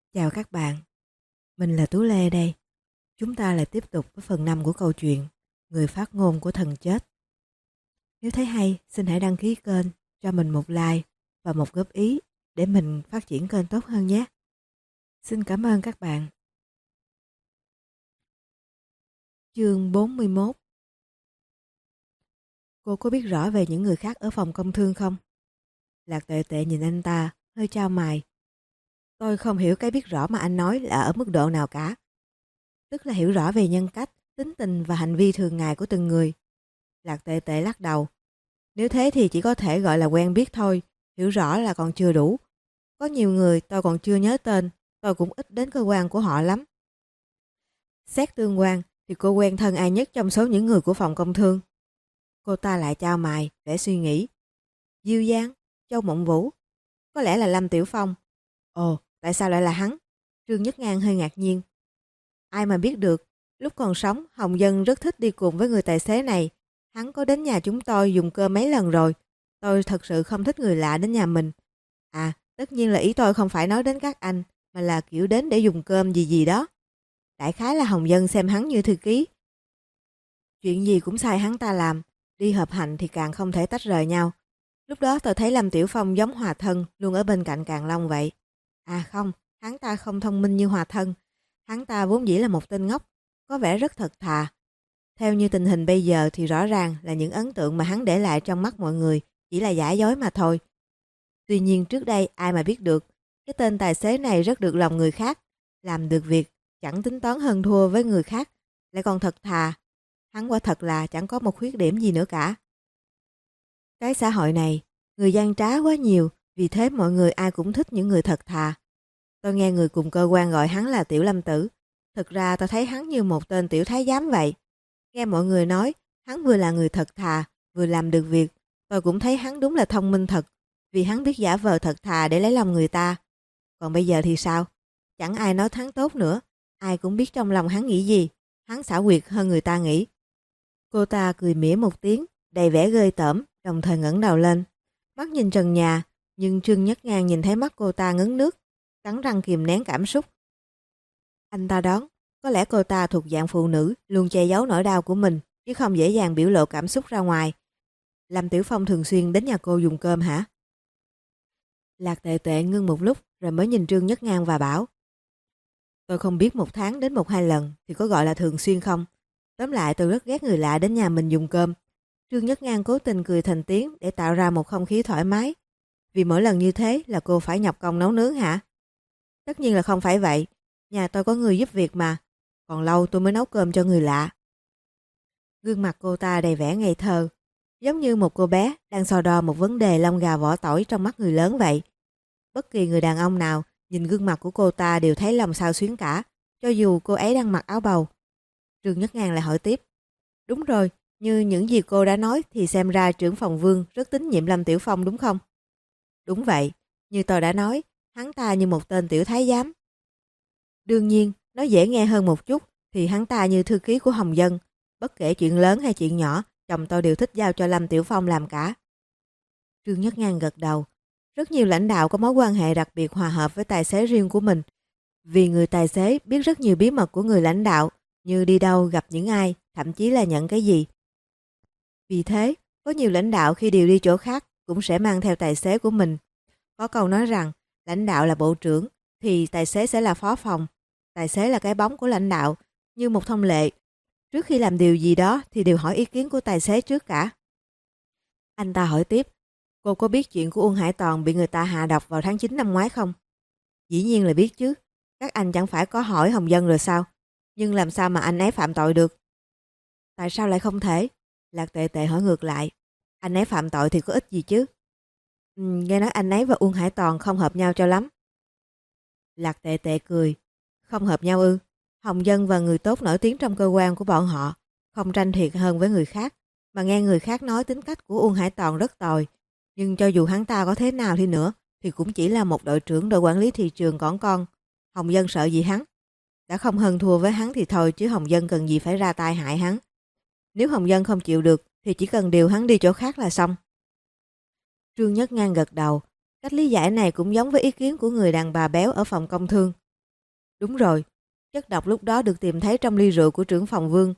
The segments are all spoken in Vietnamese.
Chào các bạn, mình là Tú Lê đây. Chúng ta lại tiếp tục với phần 5 của câu chuyện Người phát ngôn của thần chết. Nếu thấy hay, xin hãy đăng ký kênh, cho mình một like và một góp ý để mình phát triển kênh tốt hơn nhé. Xin cảm ơn các bạn. Chương 41. Cô có biết rõ về những người khác ở phòng công thương không? Lạc Tệ Tệ nhìn anh ta, hơi chau mày. Tôi không hiểu cái biết rõ mà anh nói là ở mức độ nào cả. Tức là hiểu rõ về nhân cách, tính tình và hành vi thường ngày của từng người. Lạc Tệ Tệ lắc đầu. Nếu thế thì chỉ có thể gọi là quen biết thôi, hiểu rõ là còn chưa đủ. Có nhiều người tôi còn chưa nhớ tên, tôi cũng ít đến cơ quan của họ lắm. Xét tương quan thì cô quen thân ai nhất trong số những người của phòng công thương? Cô ta lại chau mày, để suy nghĩ. Diêu Giang, Châu Mộng Vũ, có lẽ là Lâm Tiểu Phong. Ồ, tại sao lại là hắn? Trương Nhất Ngang hơi ngạc nhiên. Ai mà biết được, lúc còn sống, Hồng Dân rất thích đi cùng với người tài xế này. Hắn có đến nhà chúng tôi dùng cơm mấy lần rồi. Tôi thật sự không thích người lạ đến nhà mình. À, tất nhiên là ý tôi không phải nói đến các anh, mà là kiểu đến để dùng cơm gì gì đó. Đại khái là Hồng Dân xem hắn như thư ký. Chuyện gì cũng sai hắn ta làm, đi hợp hành thì càng không thể tách rời nhau. Lúc đó tôi thấy Lâm Tiểu Phong giống Hòa Thân, luôn ở bên cạnh Càn Long vậy. À không, hắn ta không thông minh như Hòa Thân. Hắn ta vốn dĩ là một tên ngốc, có vẻ rất thật thà. Theo như tình hình bây giờ thì rõ ràng là những ấn tượng mà hắn để lại trong mắt mọi người chỉ là giả dối mà thôi. Tuy nhiên trước đây ai mà biết được, cái tên tài xế này rất được lòng người khác, làm được việc, chẳng tính toán hơn thua với người khác, lại còn thật thà. Hắn quả thật là chẳng có một khuyết điểm gì nữa cả. Cái xã hội này, người gian trá quá nhiều, vì thế mọi người ai cũng thích những người thật thà. Tôi nghe người cùng cơ quan gọi hắn là Tiểu Lâm Tử. Thực ra tôi thấy hắn như một tên tiểu thái giám vậy. Nghe mọi người nói, hắn vừa là người thật thà, vừa làm được việc. Tôi cũng thấy hắn đúng là thông minh thật, vì hắn biết giả vờ thật thà để lấy lòng người ta. Còn bây giờ thì sao? Chẳng ai nói hắn tốt nữa. Ai cũng biết trong lòng hắn nghĩ gì. Hắn xảo quyệt hơn người ta nghĩ. Cô ta cười mỉa một tiếng, đầy vẻ ghê tởm, đồng thời ngẩng đầu lên. Mắt nhìn trần nhà, nhưng Trương Nhất Ngang nhìn thấy mắt cô ta ngấn nước, cắn răng kìm nén cảm xúc. Anh ta đoán, có lẽ cô ta thuộc dạng phụ nữ, luôn che giấu nỗi đau của mình, chứ không dễ dàng biểu lộ cảm xúc ra ngoài. Lâm Tiểu Phong thường xuyên đến nhà cô dùng cơm hả? Lạc Tệ Tệ ngưng một lúc rồi mới nhìn Trương Nhất Ngang và bảo. Tôi không biết một tháng đến 1-2 lần thì có gọi là thường xuyên không. Tóm lại tôi rất ghét người lạ đến nhà mình dùng cơm. Trương Nhất Ngang cố tình cười thành tiếng để tạo ra một không khí thoải mái. Vì mỗi lần như thế là cô phải nhọc công nấu nướng hả? Tất nhiên là không phải vậy. Nhà tôi có người giúp việc mà. Còn lâu tôi mới nấu cơm cho người lạ. Gương mặt cô ta đầy vẻ ngây thơ, giống như một cô bé đang so đo một vấn đề lông gà vỏ tỏi trong mắt người lớn vậy. Bất kỳ người đàn ông nào nhìn gương mặt của cô ta đều thấy lòng xao xuyến cả, cho dù cô ấy đang mặc áo bầu. Trương Nhất Ngang lại hỏi tiếp. Đúng rồi, như những gì cô đã nói thì xem ra trưởng phòng Vương rất tín nhiệm Lâm Tiểu Phong đúng không? Đúng vậy, như tôi đã nói, hắn ta như một tên tiểu thái giám. Đương nhiên, nói dễ nghe hơn một chút thì hắn ta như thư ký của Hồng Dân. Bất kể chuyện lớn hay chuyện nhỏ, chồng tôi đều thích giao cho Lâm Tiểu Phong làm cả. Trương Nhất Ngang gật đầu. Rất nhiều lãnh đạo có mối quan hệ đặc biệt hòa hợp với tài xế riêng của mình. Vì người tài xế biết rất nhiều bí mật của người lãnh đạo, như đi đâu, gặp những ai, thậm chí là nhận cái gì. Vì thế, có nhiều lãnh đạo khi điều đi chỗ khác cũng sẽ mang theo tài xế của mình. Có câu nói rằng, lãnh đạo là bộ trưởng, thì tài xế sẽ là phó phòng. Tài xế là cái bóng của lãnh đạo, như một thông lệ. Trước khi làm điều gì đó thì đều hỏi ý kiến của tài xế trước cả. Anh ta hỏi tiếp, cô có biết chuyện của Uông Hải Toàn bị người ta hạ độc vào tháng 9 năm ngoái không? Dĩ nhiên là biết chứ, các anh chẳng phải có hỏi Hồng Dân rồi sao? Nhưng làm sao mà anh ấy phạm tội được? Tại sao lại không thể? Lạc Tệ Tệ hỏi ngược lại. Anh ấy phạm tội thì có ích gì chứ? Nghe nói anh ấy và Uông Hải Toàn không hợp nhau cho lắm. Lạc Tệ Tệ cười. Không hợp nhau ư? Hồng Dân và người tốt nổi tiếng trong cơ quan của bọn họ không tranh thiệt hơn với người khác, mà nghe người khác nói tính cách của Uông Hải Toàn rất tồi. Nhưng cho dù hắn ta có thế nào đi nữa thì cũng chỉ là một đội trưởng đội quản lý thị trường cỏn con. Hồng Dân sợ gì hắn? Đã không hơn thua với hắn thì thôi, chứ Hồng Dân cần gì phải ra tay hại hắn. Nếu Hồng Dân không chịu được thì chỉ cần điều hắn đi chỗ khác là xong. Trương Nhất Ngang gật đầu. Cách lý giải này cũng giống với ý kiến của người đàn bà béo ở phòng công thương. Đúng rồi, chất độc lúc đó được tìm thấy trong ly rượu của trưởng phòng Vương.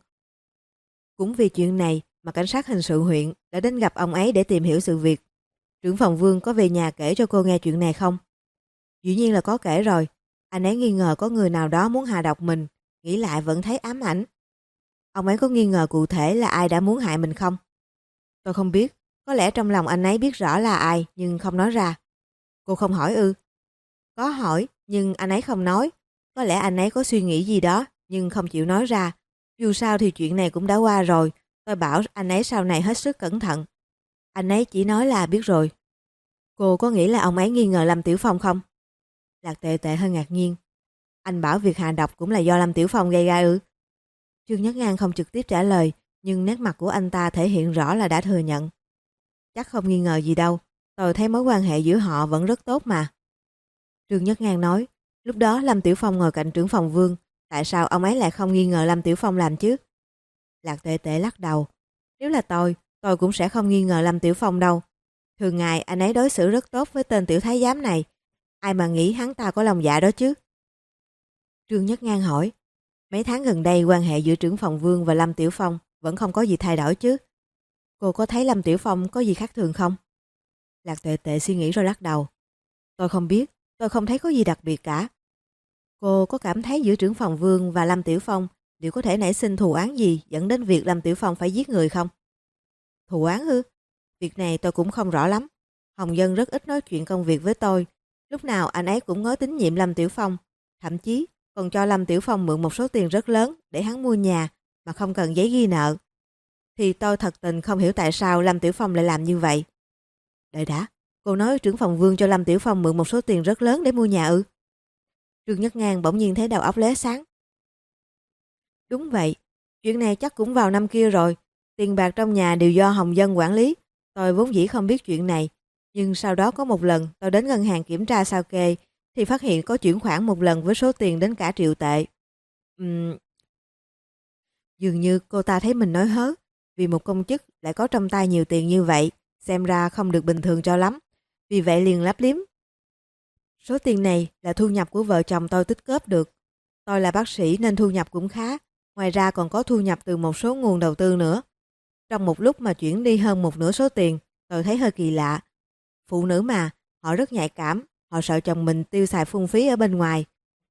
Cũng vì chuyện này mà cảnh sát hình sự huyện đã đến gặp ông ấy để tìm hiểu sự việc. Trưởng phòng Vương có về nhà kể cho cô nghe chuyện này không? Dĩ nhiên là có kể rồi. Anh ấy nghi ngờ có người nào đó muốn hạ độc mình, nghĩ lại vẫn thấy ám ảnh. Ông ấy có nghi ngờ cụ thể là ai đã muốn hại mình không? Tôi không biết, có lẽ trong lòng anh ấy biết rõ là ai nhưng không nói ra. Cô không hỏi ư? Có hỏi nhưng anh ấy không nói. Có lẽ anh ấy có suy nghĩ gì đó nhưng không chịu nói ra. Dù sao thì chuyện này cũng đã qua rồi. Tôi bảo anh ấy sau này hết sức cẩn thận. Anh ấy chỉ nói là biết rồi. Cô có nghĩ là ông ấy nghi ngờ Lâm Tiểu Phong không? Lạc Tệ Tệ hơi ngạc nhiên. Anh bảo việc hạ độc cũng là do Lâm Tiểu Phong gây ra ư? Trương Nhất Ngang không trực tiếp trả lời, nhưng nét mặt của anh ta thể hiện rõ là đã thừa nhận. Chắc không nghi ngờ gì đâu, tôi thấy mối quan hệ giữa họ vẫn rất tốt mà. Trương Nhất Ngang nói, lúc đó Lâm Tiểu Phong ngồi cạnh trưởng phòng Vương, tại sao ông ấy lại không nghi ngờ Lâm Tiểu Phong làm chứ? Lạc Tệ Tệ lắc đầu, nếu là tôi cũng sẽ không nghi ngờ Lâm Tiểu Phong đâu. Thường ngày anh ấy đối xử rất tốt với tên tiểu thái giám này, ai mà nghĩ hắn ta có lòng dạ đó chứ? Trương Nhất Ngang hỏi, mấy tháng gần đây quan hệ giữa trưởng phòng Vương và Lâm Tiểu Phong vẫn không có gì thay đổi chứ? Cô có thấy Lâm Tiểu Phong có gì khác thường không? Lạc Tệ Tệ suy nghĩ rồi lắc đầu. Tôi không biết, tôi không thấy có gì đặc biệt cả. Cô có cảm thấy giữa trưởng phòng Vương và Lâm Tiểu Phong liệu có thể nảy sinh thù oán gì dẫn đến việc Lâm Tiểu Phong phải giết người không? Thù oán ư? Việc này tôi cũng không rõ lắm. Hồng Dân rất ít nói chuyện công việc với tôi. Lúc nào anh ấy cũng ngó tín nhiệm Lâm Tiểu Phong. Thậm chí còn cho Lâm Tiểu Phong mượn một số tiền rất lớn để hắn mua nhà mà không cần giấy ghi nợ. Thì tôi thật tình không hiểu tại sao Lâm Tiểu Phong lại làm như vậy. Đợi đã, cô nói trưởng phòng Vương cho Lâm Tiểu Phong mượn một số tiền rất lớn để mua nhà ư? Trương Nhất Ngang bỗng nhiên thấy đầu óc lóe sáng. Đúng vậy, chuyện này chắc cũng vào năm kia rồi. Tiền bạc trong nhà đều do Hồng Dân quản lý. Tôi vốn dĩ không biết chuyện này. Nhưng sau đó có một lần tôi đến ngân hàng kiểm tra sao kê thì phát hiện có chuyển khoản một lần với số tiền đến cả triệu tệ. Dường như cô ta thấy mình nói hớ. Vì một công chức lại có trong tay nhiều tiền như vậy, xem ra không được bình thường cho lắm. Vì vậy liền lắp liếm. Số tiền này là thu nhập của vợ chồng tôi tích góp được. Tôi là bác sĩ nên thu nhập cũng khá. Ngoài ra còn có thu nhập từ một số nguồn đầu tư nữa. Trong một lúc mà chuyển đi hơn một nửa số tiền, tôi thấy hơi kỳ lạ. Phụ nữ mà, họ rất nhạy cảm, họ sợ chồng mình tiêu xài phung phí ở bên ngoài.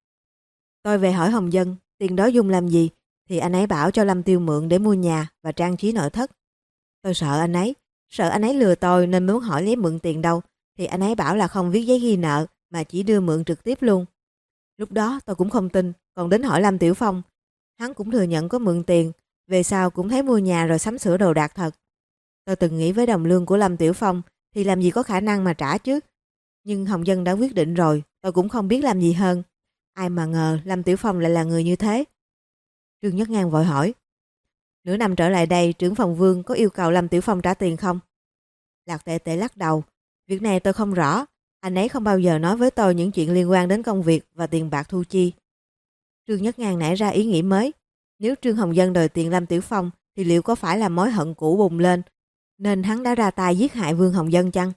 Tôi về hỏi Hồng Dân, tiền đó dùng làm gì, thì anh ấy bảo cho Lâm Tiêu mượn để mua nhà và trang trí nội thất. Tôi sợ anh ấy lừa tôi nên muốn hỏi lấy mượn tiền đâu, thì anh ấy bảo là không viết giấy ghi nợ mà chỉ đưa mượn trực tiếp luôn. Lúc đó tôi cũng không tin, còn đến hỏi Lâm Tiểu Phong. Hắn cũng thừa nhận có mượn tiền, về sau cũng thấy mua nhà rồi sắm sửa đồ đạc thật. Tôi từng nghĩ với đồng lương của Lâm Tiểu Phong thì làm gì có khả năng mà trả chứ. Nhưng Hồng Dân đã quyết định rồi, tôi cũng không biết làm gì hơn. Ai mà ngờ Lâm Tiểu Phong lại là người như thế. Trương Nhất Ngang vội hỏi. Nửa năm trở lại đây trưởng phòng Vương có yêu cầu Lâm Tiểu Phong trả tiền không? Lạc Tệ Tệ lắc đầu. Việc này tôi không rõ. Anh ấy không bao giờ nói với tôi những chuyện liên quan đến công việc và tiền bạc thu chi. Trương Nhất Ngang nảy ra ý nghĩ mới. Nếu Trương Hồng Dân đòi tiền Lâm Tiểu Phong thì liệu có phải là mối hận cũ bùng lên nên hắn đã ra tay giết hại Vương Hồng Dân chăng?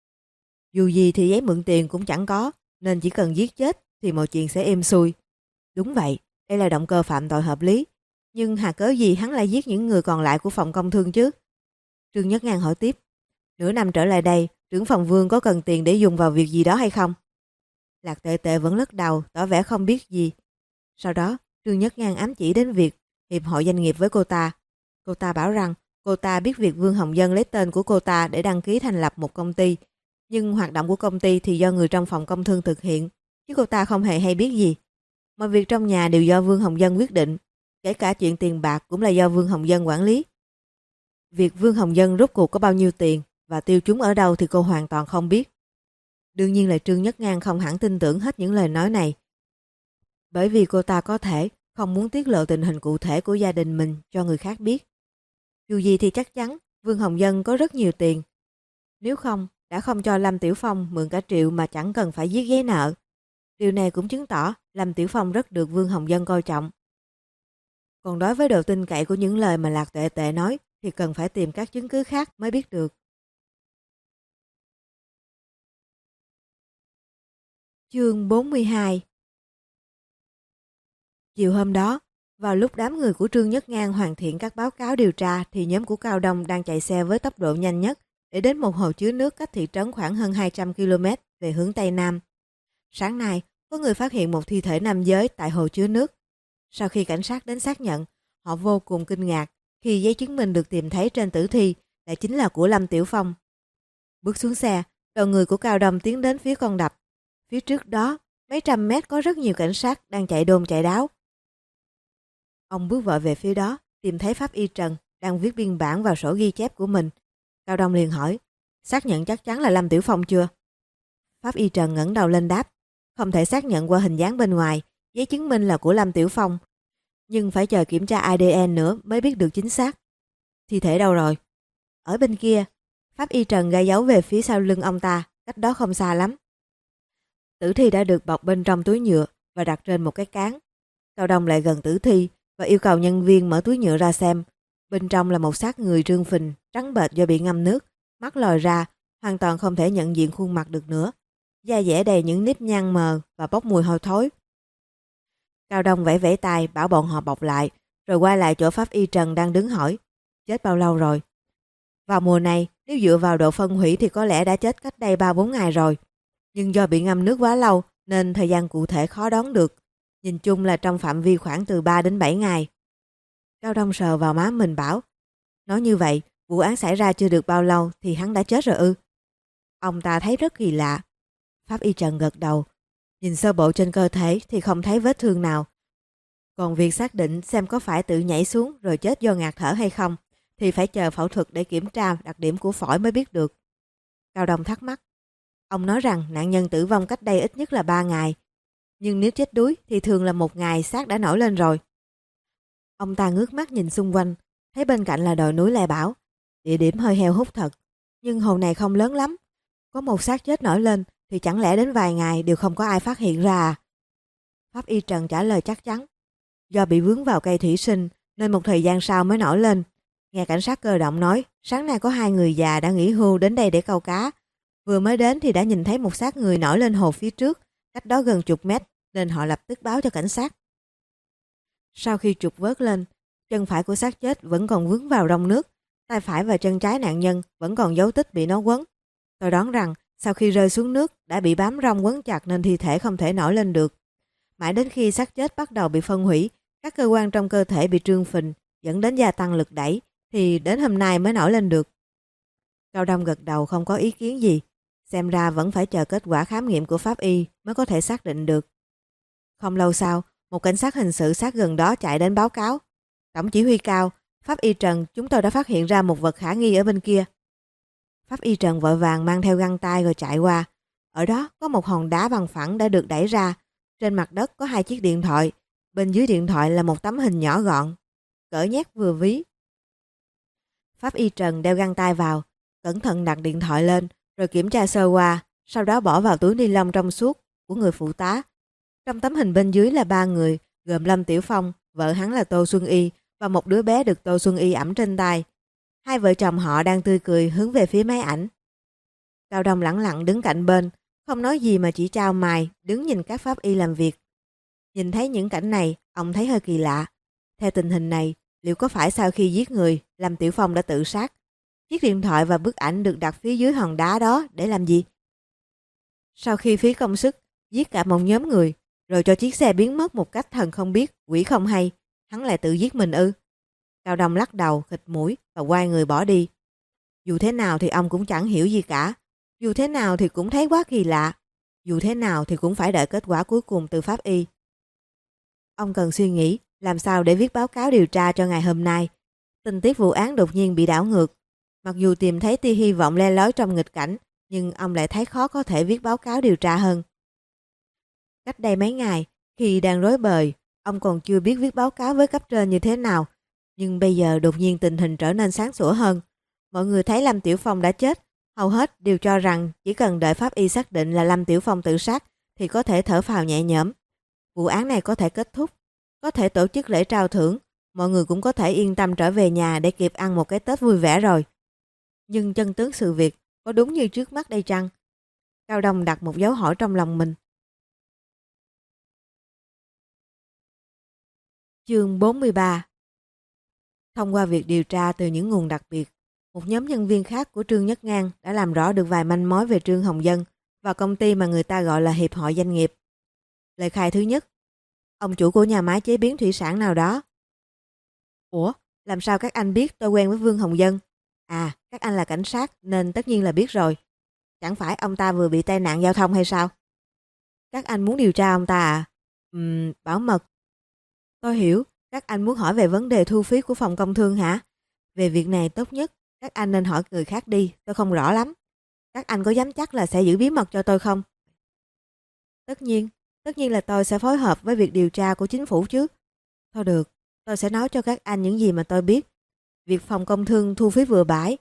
Dù gì thì giấy mượn tiền cũng chẳng có, nên chỉ cần giết chết thì mọi chuyện sẽ êm xuôi. Đúng vậy, đây là động cơ phạm tội hợp lý. Nhưng hà cớ gì hắn lại giết những người còn lại của phòng công thương chứ? Trương Nhất Ngang hỏi tiếp. Nửa năm trở lại đây, trưởng phòng Vương có cần tiền để dùng vào việc gì đó hay không? Lạc Tệ Tệ vẫn lắc đầu, tỏ vẻ không biết gì. Sau đó, Trương Nhất Ngang ám chỉ đến việc hiệp hội doanh nghiệp với cô ta. Cô ta bảo rằng cô ta biết việc Vương Hồng Dân lấy tên của cô ta để đăng ký thành lập một công ty. Nhưng hoạt động của công ty thì do người trong phòng công thương thực hiện, chứ cô ta không hề hay biết gì. Mọi việc trong nhà đều do Vương Hồng Dân quyết định, kể cả chuyện tiền bạc cũng là do Vương Hồng Dân quản lý. Việc Vương Hồng Dân rốt cuộc có bao nhiêu tiền và tiêu chúng ở đâu thì cô hoàn toàn không biết. Đương nhiên là Trương Nhất Ngang không hẳn tin tưởng hết những lời nói này. Bởi vì cô ta có thể không muốn tiết lộ tình hình cụ thể của gia đình mình cho người khác biết. Dù gì thì chắc chắn Vương Hồng Dân có rất nhiều tiền. Nếu không, đã không cho Lâm Tiểu Phong mượn cả triệu mà chẳng cần phải viết giấy nợ. Điều này cũng chứng tỏ Lâm Tiểu Phong rất được Vương Hồng Dân coi trọng. Còn đối với độ tin cậy của những lời mà Lạc Tệ Tệ nói thì cần phải tìm các chứng cứ khác mới biết được. Chương 42 Chiều hôm đó, vào lúc đám người của Trương Nhất Ngang hoàn thiện các báo cáo điều tra thì nhóm của Cao Đông đang chạy xe với tốc độ nhanh nhất để đến một hồ chứa nước cách thị trấn khoảng hơn 200 km về hướng Tây Nam. Sáng nay, có người phát hiện một thi thể nam giới tại hồ chứa nước. Sau khi cảnh sát đến xác nhận, họ vô cùng kinh ngạc khi giấy chứng minh được tìm thấy trên tử thi lại chính là của Lâm Tiểu Phong. Bước xuống xe, đoàn người của Cao Đông tiến đến phía con đập. Phía trước đó, mấy trăm mét có rất nhiều cảnh sát đang chạy đôn chạy đáo. Ông bước vội về phía đó, tìm thấy pháp y Trần đang viết biên bản vào sổ ghi chép của mình. Cao Đông liền hỏi, xác nhận chắc chắn là Lâm Tiểu Phong chưa? Pháp y Trần ngẩng đầu lên đáp, không thể xác nhận qua hình dáng bên ngoài, giấy chứng minh là của Lâm Tiểu Phong. Nhưng phải chờ kiểm tra ADN nữa mới biết được chính xác. Thi thể đâu rồi? Ở bên kia. Pháp y Trần gãi dấu về phía sau lưng ông ta, cách đó không xa lắm. Tử thi đã được bọc bên trong túi nhựa và đặt trên một cái cán. Cao Đông lại gần tử thi và yêu cầu nhân viên mở túi nhựa ra xem. Bên trong là một xác người trương phình, trắng bệch do bị ngâm nước, mắt lòi ra, hoàn toàn không thể nhận diện khuôn mặt được nữa. Da dẻ đầy những nếp nhăn mờ và bốc mùi hôi thối. Cao Đông vẫy vẫy tay bảo bọn họ bọc lại, rồi quay lại chỗ pháp y Trần đang đứng hỏi, chết bao lâu rồi? Vào mùa này, nếu dựa vào độ phân hủy thì có lẽ đã chết cách đây 3-4 ngày rồi. Nhưng do bị ngâm nước quá lâu nên thời gian cụ thể khó đoán được. Nhìn chung là trong phạm vi khoảng từ 3 đến 7 ngày. Cao Đông sờ vào má mình bảo, nói như vậy, vụ án xảy ra chưa được bao lâu thì hắn đã chết rồi ư? Ông ta thấy rất kỳ lạ. Pháp y Trần gật đầu, nhìn sơ bộ trên cơ thể thì không thấy vết thương nào. Còn việc xác định xem có phải tự nhảy xuống rồi chết do ngạt thở hay không thì phải chờ phẫu thuật để kiểm tra đặc điểm của phổi mới biết được. Cao Đông thắc mắc. Ông nói rằng nạn nhân tử vong cách đây ít nhất là 3 ngày. Nhưng nếu chết đuối thì thường là 1 ngày xác đã nổi lên rồi. Ông ta ngước mắt nhìn xung quanh, thấy bên cạnh là đồi núi Lai Bảo. Địa điểm hơi heo hút thật, nhưng hồ này không lớn lắm. Có một xác chết nổi lên thì chẳng lẽ đến vài ngày đều không có ai phát hiện ra à? Pháp y Trần trả lời chắc chắn. Do bị vướng vào cây thủy sinh nên một thời gian sau mới nổi lên. Nghe cảnh sát cơ động nói, sáng nay có 2 người già đã nghỉ hưu đến đây để câu cá. Vừa mới đến thì đã nhìn thấy một xác người nổi lên hồ phía trước, cách đó gần chục mét, nên họ lập tức báo cho cảnh sát. Sau khi trục vớt lên, chân phải của xác chết vẫn còn vướng vào rong nước, tay phải và chân trái nạn nhân vẫn còn dấu tích bị nó quấn. Tôi đoán rằng sau khi rơi xuống nước đã bị bám rong quấn chặt nên thi thể không thể nổi lên được. Mãi đến khi xác chết bắt đầu bị phân hủy, các cơ quan trong cơ thể bị trương phình, dẫn đến gia tăng lực đẩy, thì đến hôm nay mới nổi lên được. Cao Đông gật đầu không có ý kiến gì. Xem ra vẫn phải chờ kết quả khám nghiệm của pháp y mới có thể xác định được. Không lâu sau, một cảnh sát hình sự sát gần đó chạy đến báo cáo. Tổng chỉ huy Cao, pháp y Trần, chúng tôi đã phát hiện ra một vật khả nghi ở bên kia. Pháp y Trần vội vàng mang theo găng tay rồi chạy qua. Ở đó có một hòn đá bằng phẳng đã được đẩy ra. Trên mặt đất có 2 chiếc điện thoại. Bên dưới điện thoại là một tấm hình nhỏ gọn, cỡ nhét vừa ví. Pháp y Trần đeo găng tay vào, cẩn thận đặt điện thoại lên, rồi kiểm tra sơ qua, sau đó bỏ vào túi ni lông trong suốt của người phụ tá. Trong tấm hình bên dưới là 3 người, gồm Lâm Tiểu Phong, vợ hắn là Tô Xuân Y và một đứa bé được Tô Xuân Y ẵm trên tay. 2 vợ chồng họ đang tươi cười hướng về phía máy ảnh. Cao Đông lẳng lặng đứng cạnh bên, không nói gì mà chỉ chau mày, đứng nhìn các pháp y làm việc. Nhìn thấy những cảnh này, ông thấy hơi kỳ lạ. Theo tình hình này, liệu có phải sau khi giết người, Lâm Tiểu Phong đã tự sát? Chiếc điện thoại và bức ảnh được đặt phía dưới hòn đá đó để làm gì? Sau khi phí công sức, giết cả một nhóm người, rồi cho chiếc xe biến mất một cách thần không biết, quỷ không hay, hắn lại tự giết mình ư? Cao Đông lắc đầu, khịt mũi và quay người bỏ đi. Dù thế nào thì ông cũng chẳng hiểu gì cả. Dù thế nào thì cũng thấy quá kỳ lạ. Dù thế nào thì cũng phải đợi kết quả cuối cùng từ pháp y. Ông cần suy nghĩ làm sao để viết báo cáo điều tra cho ngày hôm nay. Tình tiết vụ án đột nhiên bị đảo ngược. Mặc dù tìm thấy tia hy vọng le lói trong nghịch cảnh, nhưng ông lại thấy khó có thể viết báo cáo điều tra hơn. Cách đây mấy ngày, khi đang rối bời, ông còn chưa biết viết báo cáo với cấp trên như thế nào. Nhưng bây giờ đột nhiên tình hình trở nên sáng sủa hơn. Mọi người thấy Lâm Tiểu Phong đã chết, hầu hết đều cho rằng chỉ cần đợi pháp y xác định là Lâm Tiểu Phong tự sát thì có thể thở phào nhẹ nhõm. Vụ án này có thể kết thúc, có thể tổ chức lễ trao thưởng, mọi người cũng có thể yên tâm trở về nhà để kịp ăn một cái Tết vui vẻ rồi. Nhưng chân tướng sự việc có đúng như trước mắt đây chăng? Cao Đông đặt một dấu hỏi trong lòng mình. Chương 43. Thông qua việc điều tra từ những nguồn đặc biệt, một nhóm nhân viên khác của Trương Nhất Ngang đã làm rõ được vài manh mối về Trương Hồng Dân và công ty mà người ta gọi là Hiệp hội Doanh nghiệp. Lời khai thứ nhất: ông chủ của nhà máy chế biến thủy sản nào đó. Ủa, làm sao các anh biết tôi quen với Vương Hồng Dân? À, các anh là cảnh sát nên tất nhiên là biết rồi. Chẳng phải ông ta vừa bị tai nạn giao thông hay sao? Các anh muốn điều tra ông ta à? Bảo mật. Tôi hiểu, các anh muốn hỏi về vấn đề thu phí của phòng công thương hả? Về việc này tốt nhất, các anh nên hỏi người khác đi, tôi không rõ lắm. Các anh có dám chắc là sẽ giữ bí mật cho tôi không? Tất nhiên là tôi sẽ phối hợp với việc điều tra của chính phủ chứ. Thôi được, tôi sẽ nói cho các anh những gì mà tôi biết. Việc phòng công thương thu phí bừa bãi.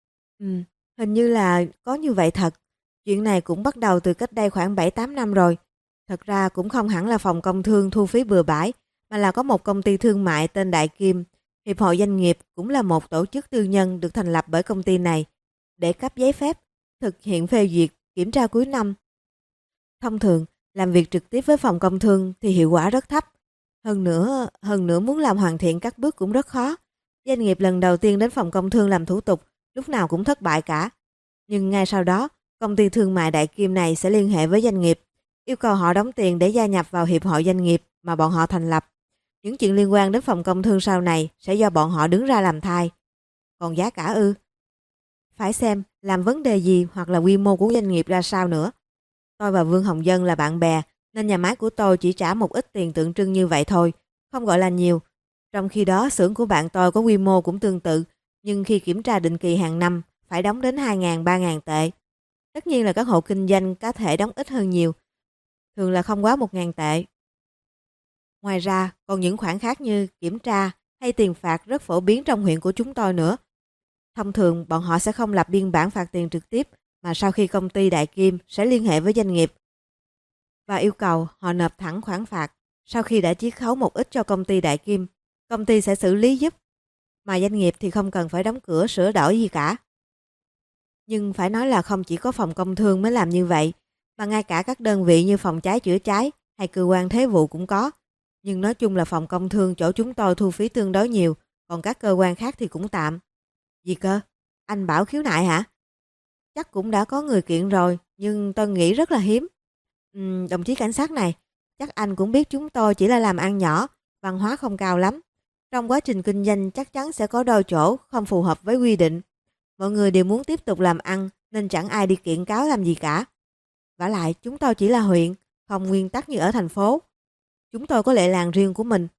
Hình như là có như vậy thật. Chuyện này cũng bắt đầu từ cách đây khoảng 7-8 năm rồi. Thật ra cũng không hẳn là phòng công thương thu phí bừa bãi, mà là có một công ty thương mại tên Đại Kim. Hiệp hội Doanh nghiệp cũng là một tổ chức tư nhân được thành lập bởi công ty này để cấp giấy phép, thực hiện phê duyệt, kiểm tra cuối năm. Thông thường, làm việc trực tiếp với phòng công thương thì hiệu quả rất thấp. Hơn nữa muốn làm hoàn thiện các bước cũng rất khó. Doanh nghiệp lần đầu tiên đến phòng công thương làm thủ tục lúc nào cũng thất bại cả. Nhưng ngay sau đó, công ty thương mại Đại Kim này sẽ liên hệ với doanh nghiệp, yêu cầu họ đóng tiền để gia nhập vào hiệp hội doanh nghiệp mà bọn họ thành lập. Những chuyện liên quan đến phòng công thương sau này sẽ do bọn họ đứng ra làm thay. Còn giá cả ư? Phải xem làm vấn đề gì hoặc là quy mô của doanh nghiệp ra sao nữa. Tôi và Vương Hồng Dân là bạn bè nên nhà máy của tôi chỉ trả một ít tiền tượng trưng như vậy thôi, không gọi là nhiều. Trong khi đó xưởng của bạn tôi có quy mô cũng tương tự, nhưng khi kiểm tra định kỳ hàng năm phải đóng đến 2.000-3.000 tệ. Tất nhiên là các hộ kinh doanh có thể đóng ít hơn nhiều, thường là không quá 1.000 tệ. Ngoài ra, còn những khoản khác như kiểm tra hay tiền phạt rất phổ biến trong huyện của chúng tôi nữa. Thông thường, bọn họ sẽ không lập biên bản phạt tiền trực tiếp, mà sau khi công ty Đại Kim sẽ liên hệ với doanh nghiệp và yêu cầu họ nộp thẳng khoản phạt. Sau khi đã chiết khấu một ít cho công ty Đại Kim, công ty sẽ xử lý giúp, mà doanh nghiệp thì không cần phải đóng cửa sửa đổi gì cả. Nhưng phải nói là không chỉ có phòng công thương mới làm như vậy, mà ngay cả các đơn vị như phòng cháy chữa cháy hay cơ quan thuế vụ cũng có. Nhưng nói chung là phòng công thương chỗ chúng tôi thu phí tương đối nhiều, còn các cơ quan khác thì cũng tạm. Gì cơ? Anh bảo khiếu nại hả? Chắc cũng đã có người kiện rồi, nhưng tôi nghĩ rất là hiếm. Đồng chí cảnh sát này, chắc anh cũng biết chúng tôi chỉ là làm ăn nhỏ, văn hóa không cao lắm. Trong quá trình kinh doanh chắc chắn sẽ có đôi chỗ không phù hợp với quy định. Mọi người đều muốn tiếp tục làm ăn nên chẳng ai đi kiện cáo làm gì cả. Vả lại chúng tôi chỉ là huyện, không nguyên tắc như ở thành phố. Chúng tôi có lệ làng riêng của mình.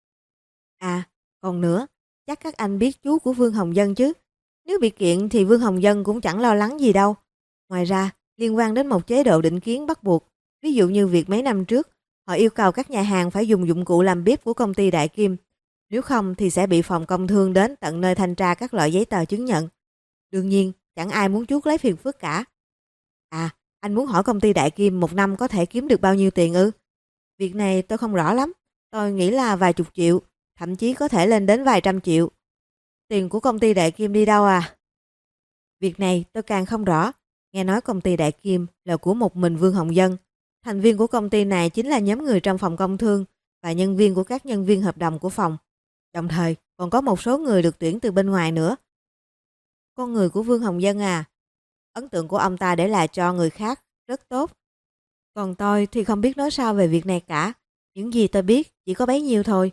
À, còn nữa, chắc các anh biết chú của Vương Hồng Dân chứ. Nếu bị kiện thì Vương Hồng Dân cũng chẳng lo lắng gì đâu. Ngoài ra, liên quan đến một chế độ định kiến bắt buộc, ví dụ như việc mấy năm trước, họ yêu cầu các nhà hàng phải dùng dụng cụ làm bếp của công ty Đại Kim. Nếu không thì sẽ bị phòng công thương đến tận nơi thanh tra các loại giấy tờ chứng nhận. Đương nhiên, chẳng ai muốn chuốc lấy phiền phức cả. À, anh muốn hỏi công ty Đại Kim một năm có thể kiếm được bao nhiêu tiền ư? Việc này tôi không rõ lắm. Tôi nghĩ là vài chục triệu, thậm chí có thể lên đến vài trăm triệu. Tiền của công ty Đại Kim đi đâu à? Việc này tôi càng không rõ. Nghe nói công ty Đại Kim là của một mình Vương Hồng Dân. Thành viên của công ty này chính là nhóm người trong phòng công thương và nhân viên của các nhân viên hợp đồng của phòng. Đồng thời còn có một số người được tuyển từ bên ngoài nữa. Con người của Vương Hồng Dân à? Ấn tượng của ông ta để lại cho người khác rất tốt. Còn tôi thì không biết nói sao về việc này cả. Những gì tôi biết chỉ có bấy nhiêu thôi.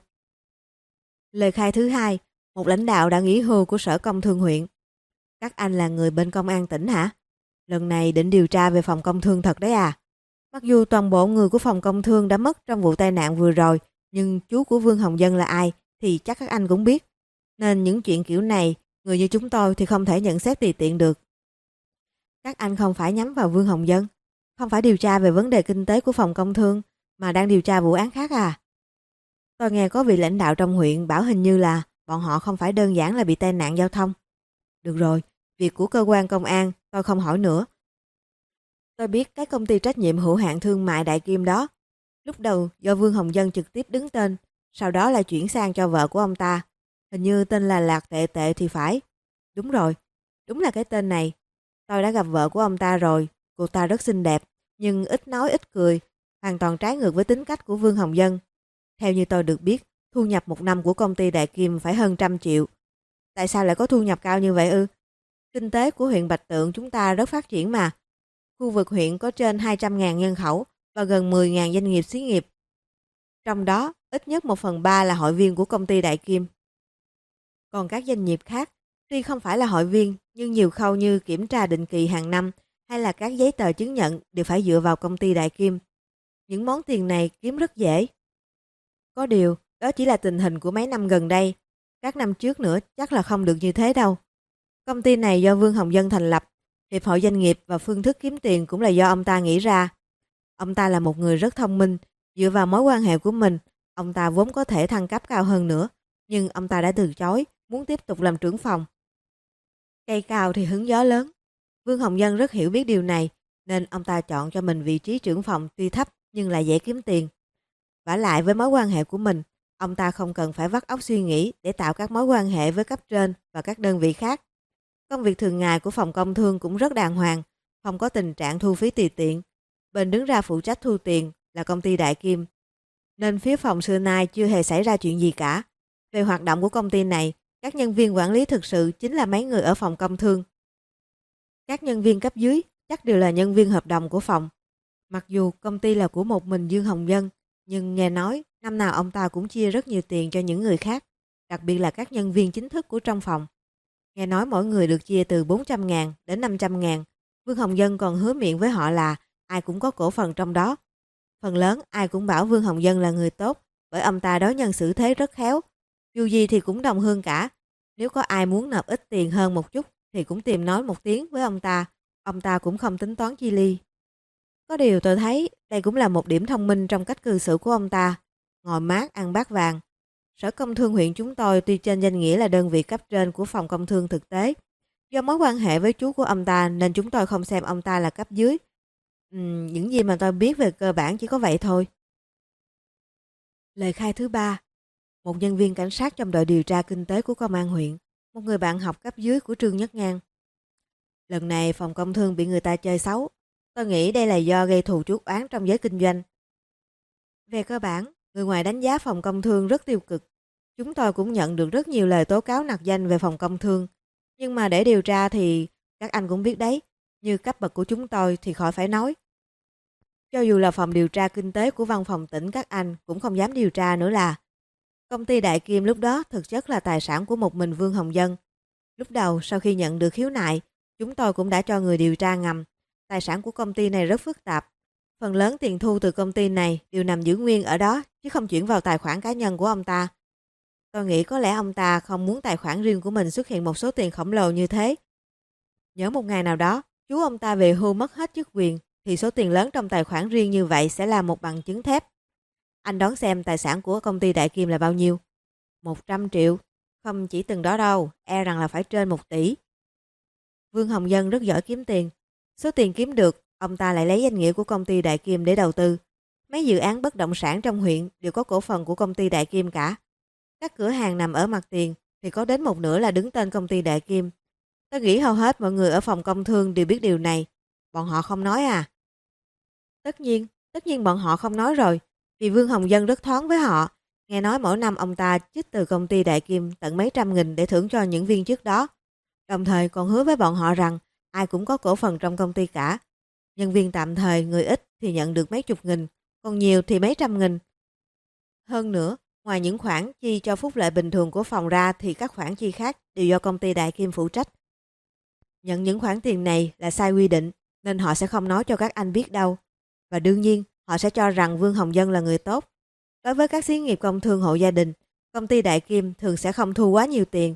Lời khai thứ hai, một lãnh đạo đã nghỉ hưu của Sở Công Thương huyện. Các anh là người bên công an tỉnh hả? Lần này định điều tra về phòng công thương thật đấy à? Mặc dù toàn bộ người của phòng công thương đã mất trong vụ tai nạn vừa rồi, nhưng chú của Vương Hồng Dân là ai thì chắc các anh cũng biết. Nên những chuyện kiểu này, người như chúng tôi thì không thể nhận xét tùy tiện được. Các anh không phải nhắm vào Vương Hồng Dân, không phải điều tra về vấn đề kinh tế của phòng công thương, mà đang điều tra vụ án khác à? Tôi nghe có vị lãnh đạo trong huyện bảo hình như là bọn họ không phải đơn giản là bị tai nạn giao thông. Được rồi, việc của cơ quan công an tôi không hỏi nữa. Tôi biết cái công ty trách nhiệm hữu hạn thương mại Đại Kim đó. Lúc đầu do Vương Hồng Dân trực tiếp đứng tên, sau đó là chuyển sang cho vợ của ông ta. Hình như tên là Lạc Tệ Tệ thì phải. Đúng rồi, đúng là cái tên này. Tôi đã gặp vợ của ông ta rồi, cô ta rất xinh đẹp, nhưng ít nói ít cười, hoàn toàn trái ngược với tính cách của Vương Hồng Dân. Theo như tôi được biết, thu nhập một năm của công ty Đại Kim phải hơn 100 triệu. Tại sao lại có thu nhập cao như vậy ư? Kinh tế của huyện Bạch Tượng chúng ta rất phát triển mà. Khu vực huyện có trên 200.000 nhân khẩu và gần 10.000 doanh nghiệp xí nghiệp. Trong đó, ít nhất 1/3 là hội viên của công ty Đại Kim. Còn các doanh nghiệp khác, tuy không phải là hội viên, nhưng nhiều khâu như kiểm tra định kỳ hàng năm hay là các giấy tờ chứng nhận đều phải dựa vào công ty Đại Kim. Những món tiền này kiếm rất dễ. Có điều, đó chỉ là tình hình của mấy năm gần đây. Các năm trước nữa chắc là không được như thế đâu. Công ty này do Vương Hồng Dân thành lập, hiệp hội doanh nghiệp và phương thức kiếm tiền cũng là do ông ta nghĩ ra. Ông ta là một người rất thông minh, dựa vào mối quan hệ của mình, ông ta vốn có thể thăng cấp cao hơn nữa, nhưng ông ta đã từ chối, muốn tiếp tục làm trưởng phòng. Cây cao thì hứng gió lớn. Vương Hồng Dân rất hiểu biết điều này, nên ông ta chọn cho mình vị trí trưởng phòng tuy thấp nhưng lại dễ kiếm tiền. Vả lại với mối quan hệ của mình, ông ta không cần phải vắt óc suy nghĩ để tạo các mối quan hệ với cấp trên và các đơn vị khác. Công việc thường ngày của phòng công thương cũng rất đàng hoàng, không có tình trạng thu phí tùy tiện. Bên đứng ra phụ trách thu tiền là công ty Đại Kim, nên phía phòng xưa nay chưa hề xảy ra chuyện gì cả. Về hoạt động của công ty này, các nhân viên quản lý thực sự chính là mấy người ở phòng công thương. Các nhân viên cấp dưới chắc đều là nhân viên hợp đồng của phòng. Mặc dù công ty là của một mình Dương Hồng Dân, nhưng nghe nói năm nào ông ta cũng chia rất nhiều tiền cho những người khác, đặc biệt là các nhân viên chính thức của trong phòng. Nghe nói mỗi người được chia từ 400.000 đến 500.000. Vương Hồng Dân còn hứa miệng với họ là ai cũng có cổ phần trong đó. Phần lớn ai cũng bảo Vương Hồng Dân là người tốt, bởi ông ta đối nhân xử thế rất khéo. Dù gì thì cũng đồng hương cả. Nếu có ai muốn nộp ít tiền hơn một chút thì cũng tìm nói một tiếng với ông ta cũng không tính toán chi ly. Có điều tôi thấy đây cũng là một điểm thông minh trong cách cư xử của ông ta. Ngồi mát ăn bát vàng. Sở Công Thương huyện chúng tôi tuy trên danh nghĩa là đơn vị cấp trên của phòng công thương thực tế. Do mối quan hệ với chú của ông ta nên chúng tôi không xem ông ta là cấp dưới. Những gì mà tôi biết về cơ bản chỉ có vậy thôi. Lời khai thứ 3. Một nhân viên cảnh sát trong đội điều tra kinh tế của công an huyện, một người bạn học cấp dưới của Trương Nhất Ngang. Lần này phòng công thương bị người ta chơi xấu. Tôi nghĩ đây là do gây thù chuốc oán trong giới kinh doanh. Về cơ bản, người ngoài đánh giá phòng công thương rất tiêu cực. Chúng tôi cũng nhận được rất nhiều lời tố cáo nặc danh về phòng công thương. Nhưng mà để điều tra thì các anh cũng biết đấy, như cấp bậc của chúng tôi thì khỏi phải nói. Cho dù là phòng điều tra kinh tế của văn phòng tỉnh các anh cũng không dám điều tra nữa là. Công ty Đại Kim lúc đó thực chất là tài sản của một mình Vương Hồng Dân. Lúc đầu sau khi nhận được khiếu nại, chúng tôi cũng đã cho người điều tra ngầm. Tài sản của công ty này rất phức tạp. Phần lớn tiền thu từ công ty này đều nằm giữ nguyên ở đó chứ không chuyển vào tài khoản cá nhân của ông ta. Tôi nghĩ có lẽ ông ta không muốn tài khoản riêng của mình xuất hiện một số tiền khổng lồ như thế. Nhớ một ngày nào đó, chú ông ta về hưu mất hết chức quyền thì số tiền lớn trong tài khoản riêng như vậy sẽ là một bằng chứng thép. Anh đoán xem tài sản của công ty Đại Kim là bao nhiêu? 100 triệu. Không chỉ từng đó đâu, e rằng là phải trên 1 tỷ. Vương Hồng Dân rất giỏi kiếm tiền. Số tiền kiếm được, ông ta lại lấy danh nghĩa của công ty Đại Kim để đầu tư. Mấy dự án bất động sản trong huyện đều có cổ phần của công ty Đại Kim cả. Các cửa hàng nằm ở mặt tiền thì có đến một nửa là đứng tên công ty Đại Kim. Tôi nghĩ hầu hết mọi người ở phòng công thương đều biết điều này. Bọn họ không nói à? Tất nhiên bọn họ không nói rồi. Vì Vương Hồng Dân rất thoáng với họ. Nghe nói mỗi năm ông ta trích từ công ty Đại Kim tận mấy trăm nghìn để thưởng cho những viên chức đó. Đồng thời còn hứa với bọn họ rằng ai cũng có cổ phần trong công ty cả. Nhân viên tạm thời người ít thì nhận được mấy chục nghìn, còn nhiều thì mấy trăm nghìn. Hơn nữa, ngoài những khoản chi cho phúc lợi bình thường của phòng ra thì các khoản chi khác đều do công ty Đại Kim phụ trách. Nhận những khoản tiền này là sai quy định nên họ sẽ không nói cho các anh biết đâu. Và đương nhiên, họ sẽ cho rằng Vương Hồng Dân là người tốt. Đối với các xí nghiệp công thương hộ gia đình, công ty Đại Kim thường sẽ không thu quá nhiều tiền.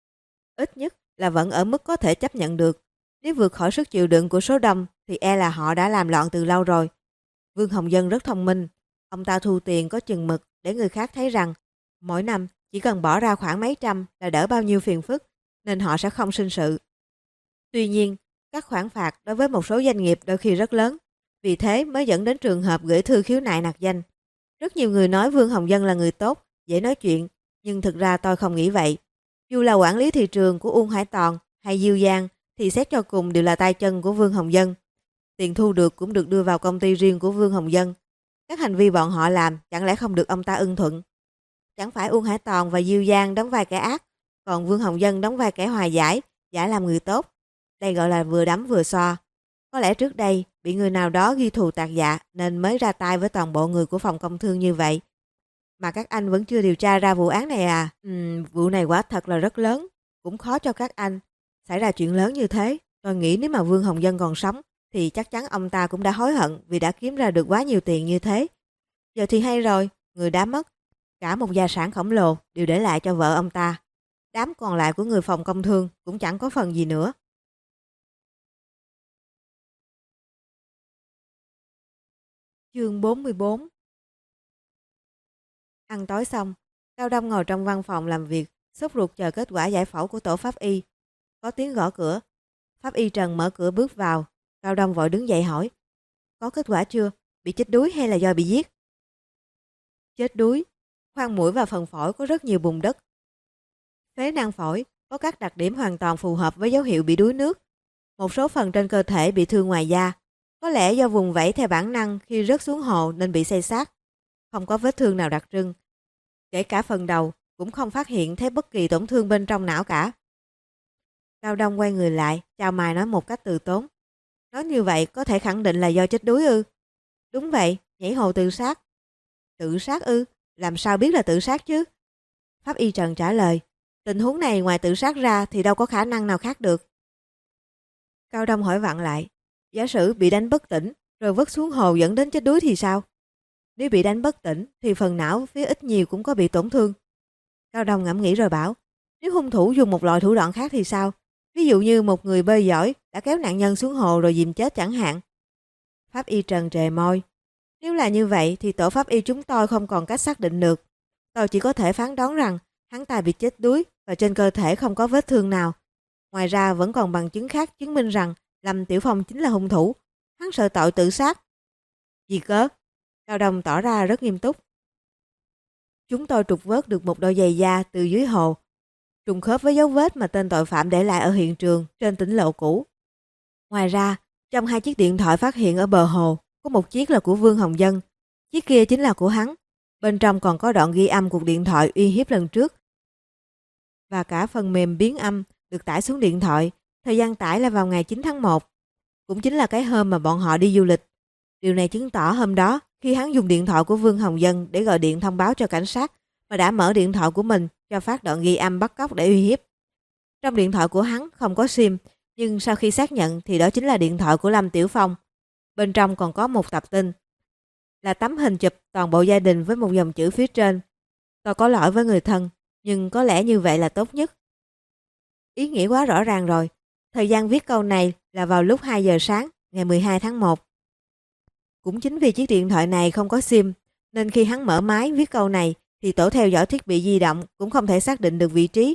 Ít nhất là vẫn ở mức có thể chấp nhận được. Nếu vượt khỏi sức chịu đựng của số đông thì e là họ đã làm loạn từ lâu rồi. Vương Hồng Dân rất thông minh. Ông ta thu tiền có chừng mực để người khác thấy rằng mỗi năm chỉ cần bỏ ra khoảng mấy trăm là đỡ bao nhiêu phiền phức, nên họ sẽ không sinh sự. Tuy nhiên, các khoản phạt đối với một số doanh nghiệp đôi khi rất lớn. Vì thế mới dẫn đến trường hợp gửi thư khiếu nại nặc danh. Rất nhiều người nói Vương Hồng Dân là người tốt, dễ nói chuyện, nhưng thực ra tôi không nghĩ vậy. Dù là quản lý thị trường của Uông Hải Toàn hay Diêu Giang thì xét cho cùng đều là tay chân của Vương Hồng Dân. Tiền thu được cũng được đưa vào công ty riêng của Vương Hồng Dân. Các hành vi bọn họ làm chẳng lẽ không được ông ta ưng thuận? Chẳng phải Uông Hải Toàn và Diêu Giang đóng vai kẻ ác, còn Vương Hồng Dân đóng vai kẻ hòa giải, giả làm người tốt. Đây gọi là vừa đấm vừa xoa. Có lẽ trước đây bị người nào đó ghi thù tạc dạ nên mới ra tay với toàn bộ người của phòng công thương như vậy. Mà các anh vẫn chưa điều tra ra vụ án này à? Vụ này quả thật là rất lớn, cũng khó cho các anh. Xảy ra chuyện lớn như thế, tôi nghĩ nếu mà Vương Hồng Dân còn sống thì chắc chắn ông ta cũng đã hối hận vì đã kiếm ra được quá nhiều tiền như thế. Giờ thì hay rồi, người đã mất, cả một gia sản khổng lồ đều để lại cho vợ ông ta. Đám còn lại của người phòng công thương cũng chẳng có phần gì nữa. Chương 44. Ăn tối xong, Cao Đông ngồi trong văn phòng làm việc, sốt ruột chờ kết quả giải phẫu của tổ pháp y. Có tiếng gõ cửa. Pháp y Trần mở cửa bước vào. Cao Đông vội đứng dậy hỏi: "Có kết quả chưa? Bị chết đuối hay là do bị giết?" "Chết đuối. Khoang mũi và phần phổi có rất nhiều bùn đất. Phế nang phổi có các đặc điểm hoàn toàn phù hợp với dấu hiệu bị đuối nước. Một số phần trên cơ thể bị thương ngoài da. Có lẽ do vùng vẫy theo bản năng khi rớt xuống hồ nên bị xây xát. Không có vết thương nào đặc trưng. Kể cả phần đầu cũng không phát hiện thấy bất kỳ tổn thương bên trong não cả." Cao Đông quay người lại, chào mày nói một cách từ tốn: "Nói như vậy có thể khẳng định là do chết đuối ư?" "Đúng vậy, nhảy hồ tự sát." "Tự sát ư? Làm sao biết là tự sát chứ?" Pháp y Trần trả lời: "Tình huống này ngoài tự sát ra thì đâu có khả năng nào khác được." Cao Đông hỏi vặn lại: "Giả sử bị đánh bất tỉnh rồi vứt xuống hồ dẫn đến chết đuối thì sao?" "Nếu bị đánh bất tỉnh thì phần não phía ít nhiều cũng có bị tổn thương." Cao Đông ngẫm nghĩ rồi bảo: "Nếu hung thủ dùng một loại thủ đoạn khác thì sao? Ví dụ như một người bơi giỏi đã kéo nạn nhân xuống hồ rồi dìm chết chẳng hạn." Pháp y Trần trề môi: "Nếu là như vậy thì tổ pháp y chúng tôi không còn cách xác định được. Tôi chỉ có thể phán đoán rằng hắn ta bị chết đuối và trên cơ thể không có vết thương nào. Ngoài ra vẫn còn bằng chứng khác chứng minh rằng Lâm Tiểu Phong chính là hung thủ. Hắn sợ tội tự sát." "Gì cơ?" Cao Đông tỏ ra rất nghiêm túc. "Chúng tôi trục vớt được một đôi giày da từ dưới hồ, trùng khớp với dấu vết mà tên tội phạm để lại ở hiện trường trên tỉnh lộ cũ. Ngoài ra, trong 2 chiếc điện thoại phát hiện ở bờ hồ, có một chiếc là của Vương Hồng Dân, chiếc kia chính là của hắn. Bên trong còn có đoạn ghi âm cuộc điện thoại uy hiếp lần trước và cả phần mềm biến âm được tải xuống điện thoại. Thời gian tải là vào ngày 9 tháng 1, cũng chính là cái hôm mà bọn họ đi du lịch. Điều này chứng tỏ hôm đó khi hắn dùng điện thoại của Vương Hồng Dân để gọi điện thông báo cho cảnh sát mà đã mở điện thoại của mình cho phát đoạn ghi âm bắt cóc để uy hiếp. Trong điện thoại của hắn không có SIM, nhưng sau khi xác nhận thì đó chính là điện thoại của Lâm Tiểu Phong. Bên trong còn có một tập tin, là tấm hình chụp toàn bộ gia đình với một dòng chữ phía trên: Tôi có lỗi với người thân, nhưng có lẽ như vậy là tốt nhất. Ý nghĩa quá rõ ràng rồi. Thời gian viết câu này là vào lúc 2 giờ sáng ngày 12 tháng 1. Cũng chính vì chiếc điện thoại này không có SIM, nên khi hắn mở máy viết câu này thì tổ theo dõi thiết bị di động cũng không thể xác định được vị trí.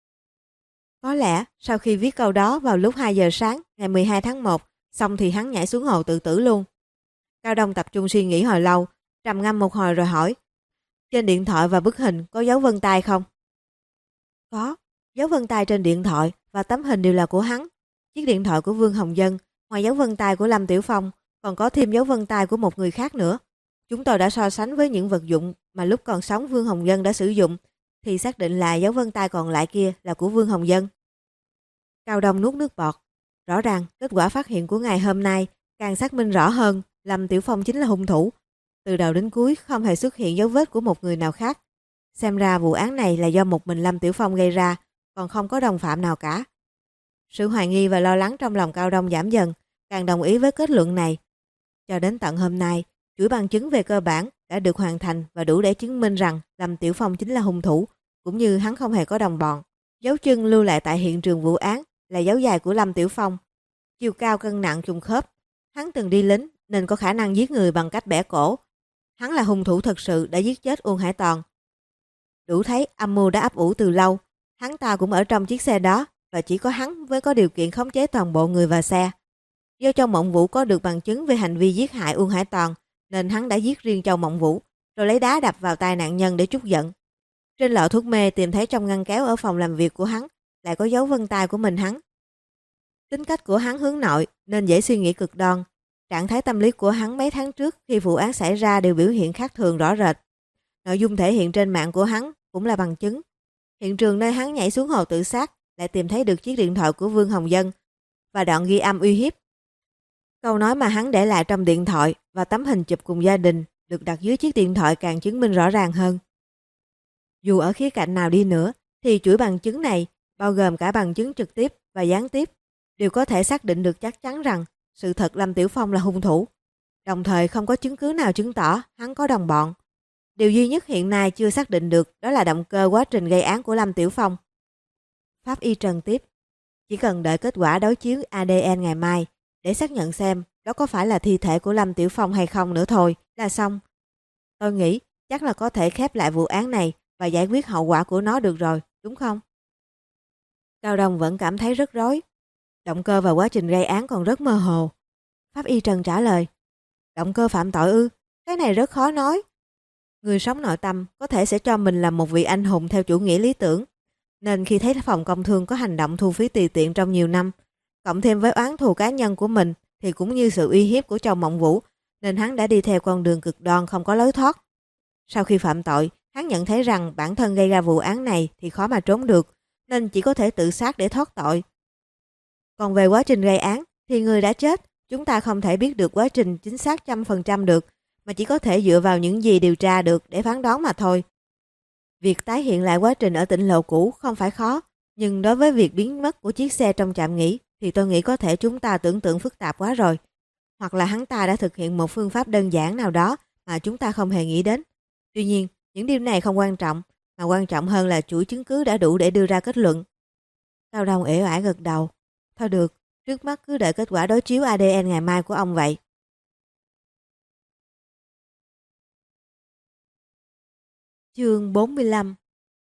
Có lẽ sau khi viết câu đó vào lúc 2 giờ sáng ngày 12 tháng 1, xong thì hắn nhảy xuống hồ tự tử luôn. Cao Đông tập trung suy nghĩ hồi lâu, trầm ngâm một hồi rồi hỏi: Trên điện thoại và bức hình có dấu vân tay không? Có, dấu vân tay trên điện thoại và tấm hình đều là của hắn. Chiếc điện thoại của Vương Hồng Dân, ngoài dấu vân tay của Lâm Tiểu Phong, còn có thêm dấu vân tay của một người khác nữa. Chúng tôi đã so sánh với những vật dụng mà lúc còn sống Vương Hồng Dân đã sử dụng, thì xác định là dấu vân tay còn lại kia là của Vương Hồng Dân. Cao Đông nuốt nước bọt. Rõ ràng kết quả phát hiện của ngày hôm nay càng xác minh rõ hơn Lâm Tiểu Phong chính là hung thủ. Từ đầu đến cuối không hề xuất hiện dấu vết của một người nào khác. Xem ra vụ án này là do một mình Lâm Tiểu Phong gây ra, còn không có đồng phạm nào cả. Sự hoài nghi và lo lắng trong lòng Cao Đông giảm dần, càng đồng ý với kết luận này. Cho đến tận hôm nay, chuỗi bằng chứng về cơ bản đã được hoàn thành và đủ để chứng minh rằng Lâm Tiểu Phong chính là hung thủ, cũng như hắn không hề có đồng bọn. Dấu chân lưu lại tại hiện trường vụ án là dấu dài của Lâm Tiểu Phong. Chiều cao cân nặng trùng khớp. Hắn từng đi lính nên có khả năng giết người bằng cách bẻ cổ. Hắn là hung thủ thật sự đã giết chết Uông Hải Toàn. Đủ thấy âm mưu đã ấp ủ từ lâu. Hắn ta cũng ở trong chiếc xe đó và chỉ có hắn mới có điều kiện khống chế toàn bộ người và xe. Do Châu Mộng Vũ có được bằng chứng về hành vi giết hại Uông Hải Toàn nên hắn đã giết riêng Châu Mộng Vũ rồi lấy đá đập vào tai nạn nhân để trút giận. Trên lọ thuốc mê tìm thấy trong ngăn kéo ở phòng làm việc của hắn lại có dấu vân tay của mình hắn. Tính cách của hắn hướng nội nên dễ suy nghĩ cực đoan. Trạng thái tâm lý của hắn mấy tháng trước khi vụ án xảy ra đều biểu hiện khác thường rõ rệt. Nội dung thể hiện trên mạng của hắn cũng là bằng chứng. Hiện trường nơi hắn nhảy xuống hồ tự sát lại tìm thấy được chiếc điện thoại của Vương Hồng Dân và đoạn ghi âm uy hiếp. Câu nói mà hắn để lại trong điện thoại và tấm hình chụp cùng gia đình được đặt dưới chiếc điện thoại càng chứng minh rõ ràng hơn. Dù ở khía cạnh nào đi nữa thì chuỗi bằng chứng này, bao gồm cả bằng chứng trực tiếp và gián tiếp, đều có thể xác định được chắc chắn rằng sự thật Lâm Tiểu Phong là hung thủ. Đồng thời không có chứng cứ nào chứng tỏ hắn có đồng bọn. Điều duy nhất hiện nay chưa xác định được đó là động cơ quá trình gây án của Lâm Tiểu Phong. Pháp y Trần tiếp, chỉ cần đợi kết quả đối chiếu ADN ngày mai để xác nhận xem đó có phải là thi thể của Lâm Tiểu Phong hay không nữa thôi là xong. Tôi nghĩ chắc là có thể khép lại vụ án này và giải quyết hậu quả của nó được rồi, đúng không? Cao Đông vẫn cảm thấy rất rối. Động cơ và quá trình gây án còn rất mơ hồ. Pháp y Trần trả lời, động cơ phạm tội ư? Cái này rất khó nói. Người sống nội tâm có thể sẽ cho mình là một vị anh hùng theo chủ nghĩa lý tưởng. Nên khi thấy phòng công thương có hành động thu phí tùy tiện trong nhiều năm, cộng thêm với oán thù cá nhân của mình thì cũng như sự uy hiếp của Châu Mộng Vũ, nên hắn đã đi theo con đường cực đoan không có lối thoát. Sau khi phạm tội, hắn nhận thấy rằng bản thân gây ra vụ án này thì khó mà trốn được, nên chỉ có thể tự sát để thoát tội. Còn về quá trình gây án thì người đã chết, chúng ta không thể biết được quá trình chính xác 100% được, mà chỉ có thể dựa vào những gì điều tra được để phán đoán mà thôi. Việc tái hiện lại quá trình ở tỉnh lộ cũ không phải khó, nhưng đối với việc biến mất của chiếc xe trong trạm nghỉ thì tôi nghĩ có thể chúng ta tưởng tượng phức tạp quá rồi. Hoặc là hắn ta đã thực hiện một phương pháp đơn giản nào đó mà chúng ta không hề nghĩ đến. Tuy nhiên, những điều này không quan trọng, mà quan trọng hơn là chuỗi chứng cứ đã đủ để đưa ra kết luận. Cao Đông uể oải gật đầu. Thôi được, trước mắt cứ đợi kết quả đối chiếu ADN ngày mai của ông vậy. Chương 45.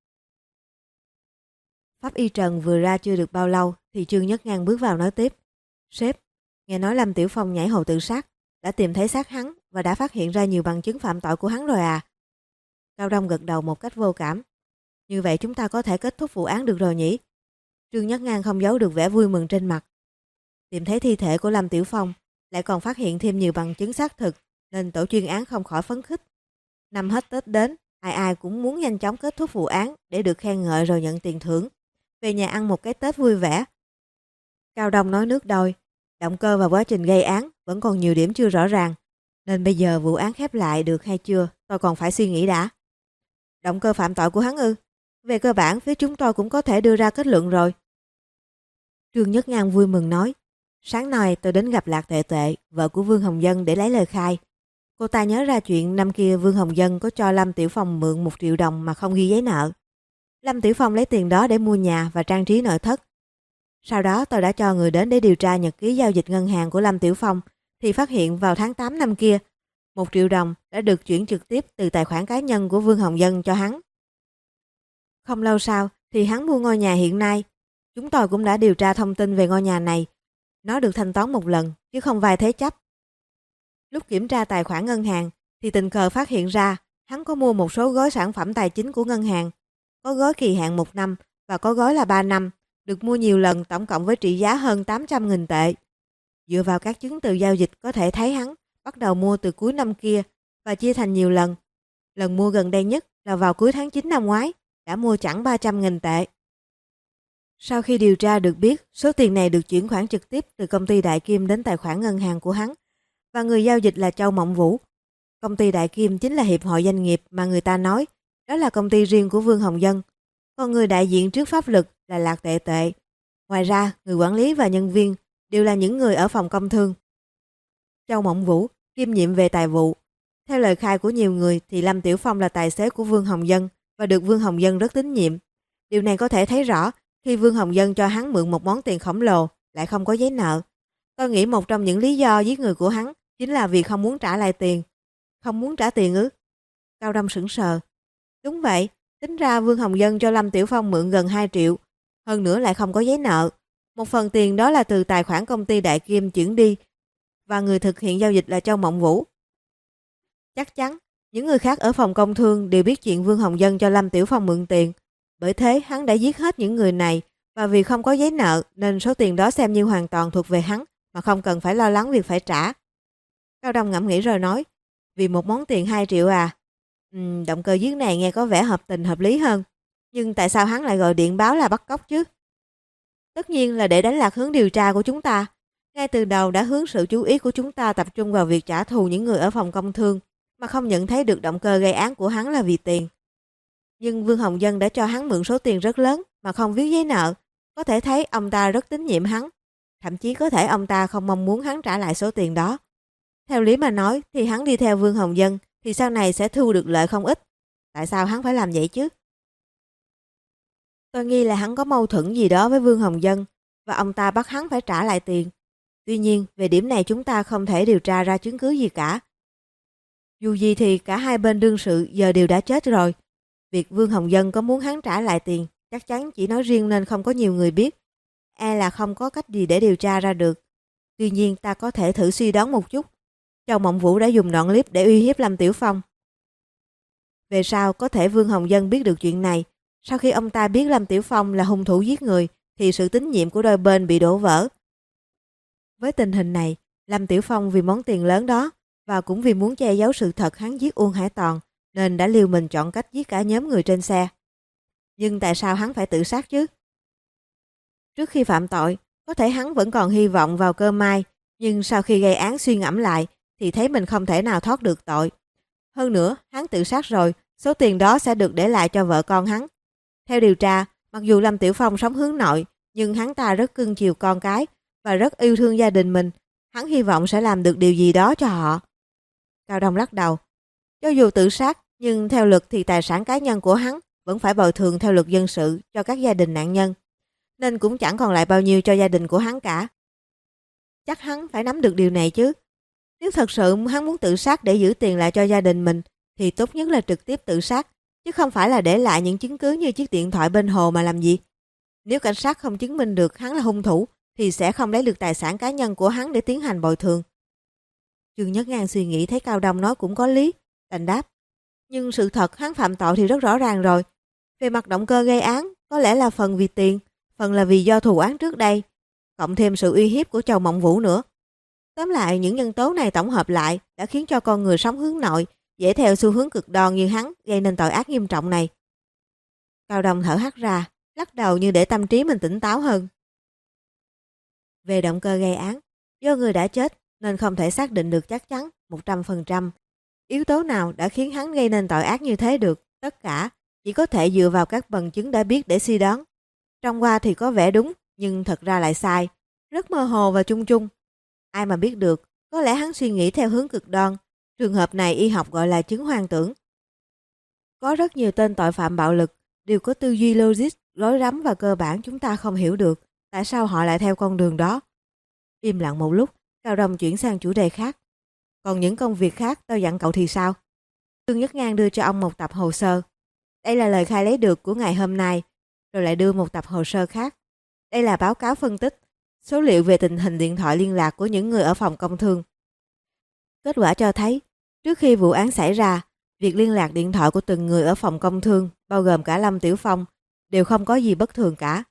Pháp y Trần vừa ra chưa được bao lâu thì Trương Nhất Ngang bước vào nói tiếp. Sếp, nghe nói Lâm Tiểu Phong nhảy hồ tự sát, đã tìm thấy xác hắn và đã phát hiện ra nhiều bằng chứng phạm tội của hắn rồi à? Cao Đông gật đầu một cách vô cảm. Như vậy chúng ta có thể kết thúc vụ án được rồi nhỉ? Trương Nhất Ngang không giấu được vẻ vui mừng trên mặt. Tìm thấy thi thể của Lâm Tiểu Phong, lại còn phát hiện thêm nhiều bằng chứng xác thực, nên tổ chuyên án không khỏi phấn khích. Năm hết Tết đến, ai ai cũng muốn nhanh chóng kết thúc vụ án để được khen ngợi rồi nhận tiền thưởng, về nhà ăn một cái Tết vui vẻ. Cao Đông nói nước đôi, động cơ và quá trình gây án vẫn còn nhiều điểm chưa rõ ràng, nên bây giờ vụ án khép lại được hay chưa, tôi còn phải suy nghĩ đã. Động cơ phạm tội của hắn ư? Về cơ bản phía chúng tôi cũng có thể đưa ra kết luận rồi. Trương Nhất Ngang vui mừng nói, sáng nay tôi đến gặp Lạc Tệ Tệ, vợ của Vương Hồng Dân để lấy lời khai. Cô ta nhớ ra chuyện năm kia Vương Hồng Dân có cho Lâm Tiểu Phong mượn 1 triệu đồng mà không ghi giấy nợ. Lâm Tiểu Phong lấy tiền đó để mua nhà và trang trí nội thất. Sau đó tôi đã cho người đến để điều tra nhật ký giao dịch ngân hàng của Lâm Tiểu Phong, thì phát hiện vào tháng 8 năm kia, 1 triệu đồng đã được chuyển trực tiếp từ tài khoản cá nhân của Vương Hồng Dân cho hắn. Không lâu sau thì hắn mua ngôi nhà hiện nay. Chúng tôi cũng đã điều tra thông tin về ngôi nhà này. Nó được thanh toán một lần chứ không vay thế chấp. Lúc kiểm tra tài khoản ngân hàng thì tình cờ phát hiện ra hắn có mua một số gói sản phẩm tài chính của ngân hàng. Có gói kỳ hạn 1 năm và có gói là 3 năm, được mua nhiều lần tổng cộng với trị giá hơn 800.000 tệ. Dựa vào các chứng từ giao dịch có thể thấy hắn bắt đầu mua từ cuối năm kia và chia thành nhiều lần. Lần mua gần đây nhất là vào cuối tháng 9 năm ngoái, đã mua chẳng 300.000 tệ. Sau khi điều tra được biết, số tiền này được chuyển khoản trực tiếp từ công ty Đại Kim đến tài khoản ngân hàng của hắn, và người giao dịch là Châu Mộng Vũ. Công ty Đại Kim chính là hiệp hội doanh nghiệp mà người ta nói, đó là công ty riêng của Vương Hồng Dân, còn người đại diện trước pháp luật là Lạc Tệ Tệ. Ngoài ra, người quản lý và nhân viên đều là những người ở phòng công thương. Châu Mộng Vũ kiêm nhiệm về tài vụ. Theo lời khai của nhiều người thì Lâm Tiểu Phong là tài xế của Vương Hồng Dân và được Vương Hồng Dân rất tín nhiệm. Điều này có thể thấy rõ khi Vương Hồng Dân cho hắn mượn một món tiền khổng lồ lại không có giấy nợ. Tôi nghĩ một trong những lý do giết người của hắn chính là vì không muốn trả lại tiền. Không muốn trả tiền ư? Cao Đông sững sờ. Đúng vậy, tính ra Vương Hồng Dân cho Lâm Tiểu Phong mượn gần 2 triệu, hơn nữa lại không có giấy nợ. Một phần tiền đó là từ tài khoản công ty Đại Kim chuyển đi, và người thực hiện giao dịch là Châu Mộng Vũ. Chắc chắn, những người khác ở phòng công thương đều biết chuyện Vương Hồng Dân cho Lâm Tiểu Phong mượn tiền. Bởi thế hắn đã giết hết những người này, và vì không có giấy nợ nên số tiền đó xem như hoàn toàn thuộc về hắn, mà không cần phải lo lắng việc phải trả. Cao Đông ngẫm nghĩ rồi nói, vì một món tiền 2 triệu à? Động cơ giết này nghe có vẻ hợp tình hợp lý hơn. Nhưng tại sao hắn lại gọi điện báo là bắt cóc chứ? Tất nhiên là để đánh lạc hướng điều tra của chúng ta. Ngay từ đầu đã hướng sự chú ý của chúng ta tập trung vào việc trả thù những người ở phòng công thương, mà không nhận thấy được động cơ gây án của hắn là vì tiền. Nhưng Vương Hồng Dân đã cho hắn mượn số tiền rất lớn mà không viết giấy nợ. Có thể thấy ông ta rất tín nhiệm hắn. Thậm chí có thể ông ta không mong muốn hắn trả lại số tiền đó. Theo lý mà nói thì hắn đi theo Vương Hồng Dân thì sau này sẽ thu được lợi không ít. Tại sao hắn phải làm vậy chứ? Tôi nghi là hắn có mâu thuẫn gì đó với Vương Hồng Dân và ông ta bắt hắn phải trả lại tiền. Tuy nhiên, về điểm này chúng ta không thể điều tra ra chứng cứ gì cả. Dù gì thì cả hai bên đương sự giờ đều đã chết rồi. Việc Vương Hồng Dân có muốn hắn trả lại tiền chắc chắn chỉ nói riêng nên không có nhiều người biết. E là không có cách gì để điều tra ra được. Tuy nhiên ta có thể thử suy đoán một chút. Châu Mộng Vũ đã dùng đoạn clip để uy hiếp Lâm Tiểu Phong. Về sau có thể Vương Hồng Dân biết được chuyện này. Sau khi ông ta biết Lâm Tiểu Phong là hung thủ giết người thì sự tín nhiệm của đôi bên bị đổ vỡ. Với tình hình này, Lâm Tiểu Phong vì món tiền lớn đó và cũng vì muốn che giấu sự thật hắn giết Uông Hải Toàn nên đã liều mình chọn cách giết cả nhóm người trên xe. Nhưng tại sao hắn phải tự sát chứ? Trước khi phạm tội, có thể hắn vẫn còn hy vọng vào cơ may, nhưng sau khi gây án suy ngẫm lại thì thấy mình không thể nào thoát được tội. Hơn nữa, hắn tự sát rồi, số tiền đó sẽ được để lại cho vợ con hắn. Theo điều tra, mặc dù Lâm Tiểu Phong sống hướng nội, nhưng hắn ta rất cưng chiều con cái và rất yêu thương gia đình mình. Hắn hy vọng sẽ làm được điều gì đó cho họ. Cao Đông lắc đầu. Cho dù tự sát, nhưng theo luật thì tài sản cá nhân của hắn vẫn phải bồi thường theo luật dân sự cho các gia đình nạn nhân. Nên cũng chẳng còn lại bao nhiêu cho gia đình của hắn cả. Chắc hắn phải nắm được điều này chứ. Nếu thật sự hắn muốn tự sát để giữ tiền lại cho gia đình mình thì tốt nhất là trực tiếp tự sát, chứ không phải là để lại những chứng cứ như chiếc điện thoại bên hồ mà làm gì. Nếu cảnh sát không chứng minh được hắn là hung thủ thì sẽ không lấy được tài sản cá nhân của hắn để tiến hành bồi thường. Trương Nhất Ngang suy nghĩ thấy Cao Đông nói cũng có lý, đành đáp. Nhưng sự thật hắn phạm tội thì rất rõ ràng rồi. Về mặt động cơ gây án, có lẽ là phần vì tiền, phần là vì do thù oán trước đây, cộng thêm sự uy hiếp của Châu Mộng Vũ nữa. Tóm lại, những nhân tố này tổng hợp lại đã khiến cho con người sống hướng nội dễ theo xu hướng cực đoan như hắn gây nên tội ác nghiêm trọng này. Cao Đông thở hắt ra, lắc đầu như để tâm trí mình tỉnh táo hơn. Về động cơ gây án, do người đã chết nên không thể xác định được chắc chắn 100%. Yếu tố nào đã khiến hắn gây nên tội ác như thế được, tất cả chỉ có thể dựa vào các bằng chứng đã biết để suy đoán. Trong qua thì có vẻ đúng, nhưng thật ra lại sai, rất mơ hồ và chung chung. Ai mà biết được, có lẽ hắn suy nghĩ theo hướng cực đoan. Trường hợp này y học gọi là chứng hoang tưởng. Có rất nhiều tên tội phạm bạo lực đều có tư duy logic, rối rắm và cơ bản chúng ta không hiểu được tại sao họ lại theo con đường đó. Im lặng một lúc, Cao Đông chuyển sang chủ đề khác. Còn những công việc khác tôi dặn cậu thì sao? Trương Nhất Ngang đưa cho ông một tập hồ sơ. Đây là lời khai lấy được của ngày hôm nay, rồi lại đưa một tập hồ sơ khác. Đây là báo cáo phân tích, số liệu về tình hình điện thoại liên lạc của những người ở phòng công thương. Kết quả cho thấy, trước khi vụ án xảy ra, việc liên lạc điện thoại của từng người ở phòng công thương, bao gồm cả Lâm Tiểu Phong, đều không có gì bất thường cả.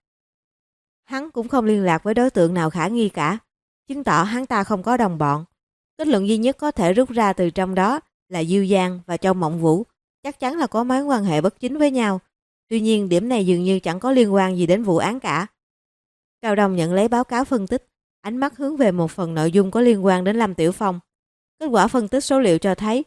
Hắn cũng không liên lạc với đối tượng nào khả nghi cả, chứng tỏ hắn ta không có đồng bọn. Kết luận duy nhất có thể rút ra từ trong đó là Diêu Giang và Châu Mộng Vũ chắc chắn là có mối quan hệ bất chính với nhau. Tuy nhiên điểm này dường như chẳng có liên quan gì đến vụ án cả. Cao Đông nhận lấy báo cáo phân tích, ánh mắt hướng về một phần nội dung có liên quan đến Lâm Tiểu Phong. Kết quả phân tích số liệu cho thấy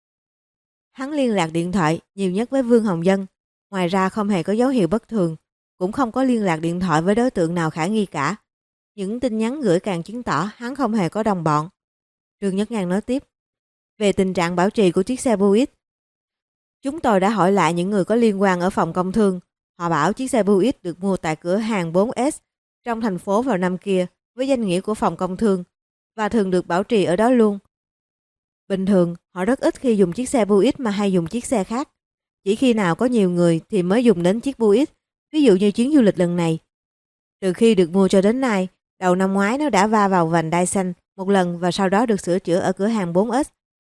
hắn liên lạc điện thoại nhiều nhất với Vương Hồng Dân. Ngoài ra không hề có dấu hiệu bất thường, cũng không có liên lạc điện thoại với đối tượng nào khả nghi cả. Những tin nhắn gửi càng chứng tỏ hắn không hề có đồng bọn. Trương Nhất Ngang nói tiếp. Về tình trạng bảo trì của chiếc xe Buick, chúng tôi đã hỏi lại những người có liên quan ở phòng công thương. Họ bảo chiếc xe Buick được mua tại cửa hàng 4S trong thành phố vào năm kia với danh nghĩa của phòng công thương và thường được bảo trì ở đó luôn. Bình thường, họ rất ít khi dùng chiếc xe Buick mà hay dùng chiếc xe khác. Chỉ khi nào có nhiều người thì mới dùng đến chiếc Buick, ví dụ như chuyến du lịch lần này. Từ khi được mua cho đến nay, đầu năm ngoái nó đã va vào vành đai xanh một lần và sau đó được sửa chữa ở cửa hàng 4S.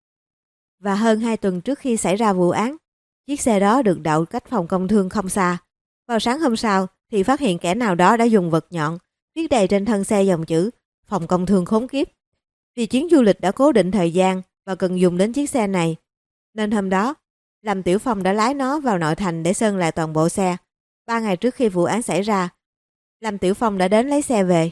Và hơn 2 tuần trước khi xảy ra vụ án, chiếc xe đó được đậu cách phòng công thương không xa. Vào sáng hôm sau thì phát hiện kẻ nào đó đã dùng vật nhọn viết đầy trên thân xe dòng chữ phòng công thương khốn kiếp. Vì chuyến du lịch đã cố định thời gian và cần dùng đến chiếc xe này, nên hôm đó Lâm Tiểu Phong đã lái nó vào nội thành để sơn lại toàn bộ xe. 3 ngày trước khi vụ án xảy ra, Lâm Tiểu Phong đã đến lấy xe về.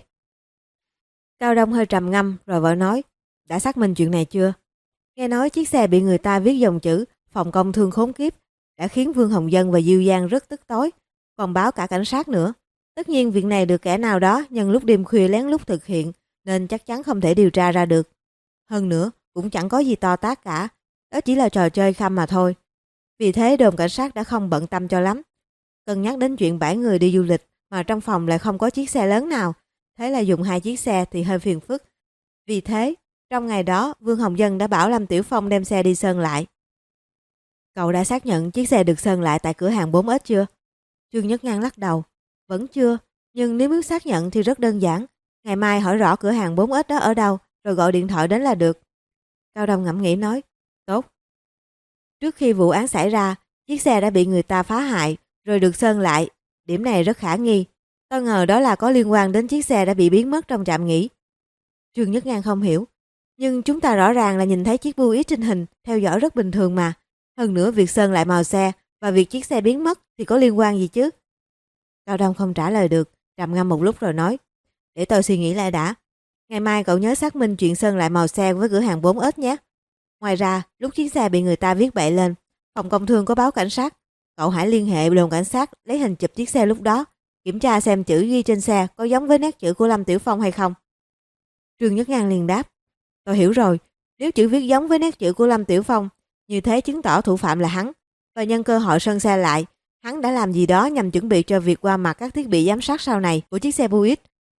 Cao Đông hơi trầm ngâm rồi vợ nói, đã xác minh chuyện này chưa? Nghe nói chiếc xe bị người ta viết dòng chữ phòng công thương khốn kiếp đã khiến Vương Hồng Dân và Diêu Giang rất tức tối, còn báo cả cảnh sát nữa. Tất nhiên việc này được kẻ nào đó nhân lúc đêm khuya lén lút thực hiện nên chắc chắn không thể điều tra ra được. Hơn nữa cũng chẳng có gì to tát cả, đó chỉ là trò chơi khăm mà thôi. Vì thế đồn cảnh sát đã không bận tâm cho lắm. Cân nhắc đến chuyện 7 người đi du lịch mà trong phòng lại không có chiếc xe lớn nào, thế là dùng 2 chiếc xe thì hơi phiền phức. Vì thế, trong ngày đó Vương Hồng Dân đã bảo Lâm Tiểu Phong đem xe đi sơn lại. Cậu đã xác nhận chiếc xe được sơn lại tại cửa hàng 4S chưa? Trương Nhất Ngang lắc đầu. Vẫn chưa, nhưng nếu muốn xác nhận thì rất đơn giản. Ngày mai hỏi rõ cửa hàng 4S đó ở đâu, rồi gọi điện thoại đến là được. Cao Đông ngẫm nghĩ nói. Tốt. Trước khi vụ án xảy ra, chiếc xe đã bị người ta phá hại, rồi được sơn lại. Điểm này rất khả nghi. Tôi ngờ đó là có liên quan đến chiếc xe đã bị biến mất trong trạm nghỉ. Trương Nhất Ngang không hiểu. Nhưng chúng ta rõ ràng là nhìn thấy chiếc Buick trên hình, theo dõi rất bình thường mà. Hơn nữa việc sơn lại màu xe và việc chiếc xe biến mất thì có liên quan gì chứ? Cao Đông không trả lời được, trầm ngâm một lúc rồi nói. Để tôi suy nghĩ lại đã. Ngày mai cậu nhớ xác minh chuyện sơn lại màu xe với cửa hàng 4S nhé. Ngoài ra, lúc chiếc xe bị người ta viết bậy lên, phòng công thương có báo cảnh sát. Cậu hãy liên hệ đồn cảnh sát lấy hình chụp chiếc xe lúc đó, kiểm tra xem chữ ghi trên xe có giống với nét chữ của Lâm Tiểu Phong hay không. Trương Nhất Ngang liền đáp. Tôi hiểu rồi, nếu chữ viết giống với nét chữ của Lâm Tiểu Phong, như thế chứng tỏ thủ phạm là hắn. Và nhân cơ hội sơn xe lại, hắn đã làm gì đó nhằm chuẩn bị cho việc qua mặt các thiết bị giám sát sau này của chiếc xe Buick.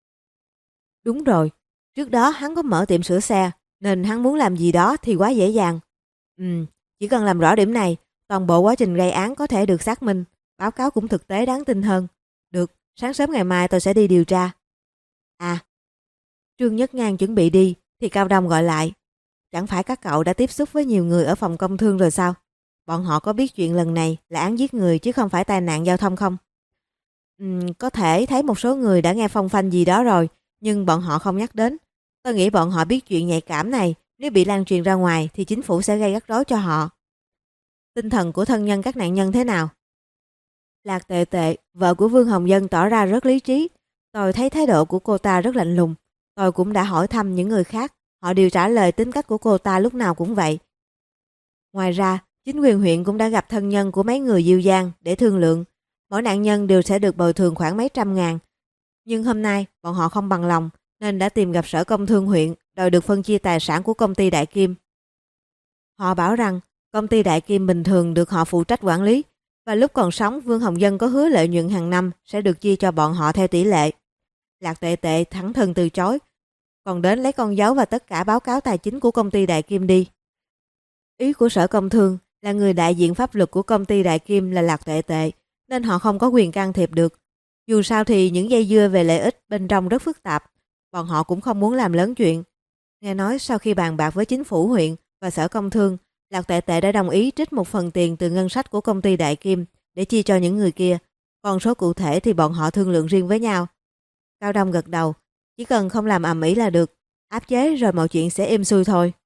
Đúng rồi, trước đó hắn có mở tiệm sửa xe, nên hắn muốn làm gì đó thì quá dễ dàng. Chỉ cần làm rõ điểm này, toàn bộ quá trình gây án có thể được xác minh, báo cáo cũng thực tế đáng tin hơn. Được, sáng sớm ngày mai tôi sẽ đi điều tra. À, Trương Nhất Ngang chuẩn bị đi, thì Cao Đông gọi lại. Chẳng phải các cậu đã tiếp xúc với nhiều người ở phòng công thương rồi sao? Bọn họ có biết chuyện lần này là án giết người chứ không phải tai nạn giao thông không? Có thể thấy một số người đã nghe phong phanh gì đó rồi, nhưng bọn họ không nhắc đến. Tôi nghĩ bọn họ biết chuyện nhạy cảm này, nếu bị lan truyền ra ngoài thì chính phủ sẽ gây rắc rối cho họ. Tinh thần của thân nhân các nạn nhân thế nào? Lạc Tệ Tệ, vợ của Vương Hồng Dân tỏ ra rất lý trí. Tôi thấy thái độ của cô ta rất lạnh lùng. Tôi cũng đã hỏi thăm những người khác, họ đều trả lời tính cách của cô ta lúc nào cũng vậy. Ngoài ra, chính quyền huyện cũng đã gặp thân nhân của mấy người Diêu Giang để thương lượng. Mỗi nạn nhân đều sẽ được bồi thường khoảng mấy trăm ngàn. Nhưng hôm nay, bọn họ không bằng lòng, nên đã tìm gặp sở công thương huyện đòi được phân chia tài sản của công ty Đại Kim. Họ bảo rằng, công ty Đại Kim bình thường được họ phụ trách quản lý, và lúc còn sống Vương Hồng Dân có hứa lợi nhuận hàng năm sẽ được chia cho bọn họ theo tỷ lệ. Lạc Tệ Tệ thẳng thừng từ chối, còn đến lấy con dấu và tất cả báo cáo tài chính của công ty Đại Kim đi. Ý của sở công thương là người đại diện pháp luật của công ty Đại Kim là Lạc Tệ Tệ, nên họ không có quyền can thiệp được. Dù sao thì những dây dưa về lợi ích bên trong rất phức tạp, bọn họ cũng không muốn làm lớn chuyện. Nghe nói sau khi bàn bạc với chính phủ huyện và sở công thương, Lạc Tệ Tệ đã đồng ý trích một phần tiền từ ngân sách của công ty Đại Kim để chia cho những người kia, còn số cụ thể thì bọn họ thương lượng riêng với nhau. Cao Đông gật đầu, chỉ cần không làm ầm ĩ là được, áp chế rồi mọi chuyện sẽ êm xuôi thôi.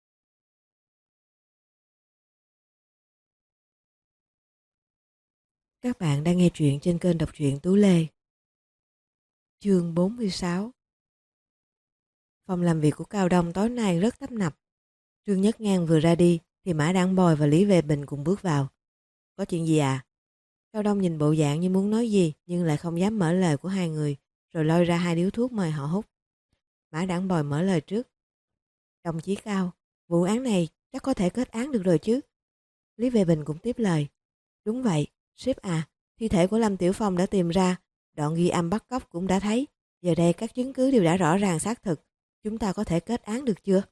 Các bạn đang nghe truyện trên kênh đọc truyện Tú Lê. Chương 46. Phòng làm việc của Cao Đông tối nay rất tấp nập. Trương Nhất Ngang vừa ra đi thì Mã Đản Bồi và Lý Vệ Bình cùng bước vào. Có chuyện gì à? Cao Đông nhìn bộ dạng như muốn nói gì nhưng lại không dám mở lời của hai người, rồi lôi ra 2 điếu thuốc mời họ hút. Mã Đản Bồi mở lời trước. Đồng chí Cao, vụ án này chắc có thể kết án được rồi chứ? Lý Vệ Bình cũng tiếp lời. Đúng vậy, sếp à, thi thể của Lâm Tiểu Phong đã tìm ra, đoạn ghi âm bắt cóc cũng đã thấy. Giờ đây các chứng cứ đều đã rõ ràng xác thực. Chúng ta có thể kết án được chưa?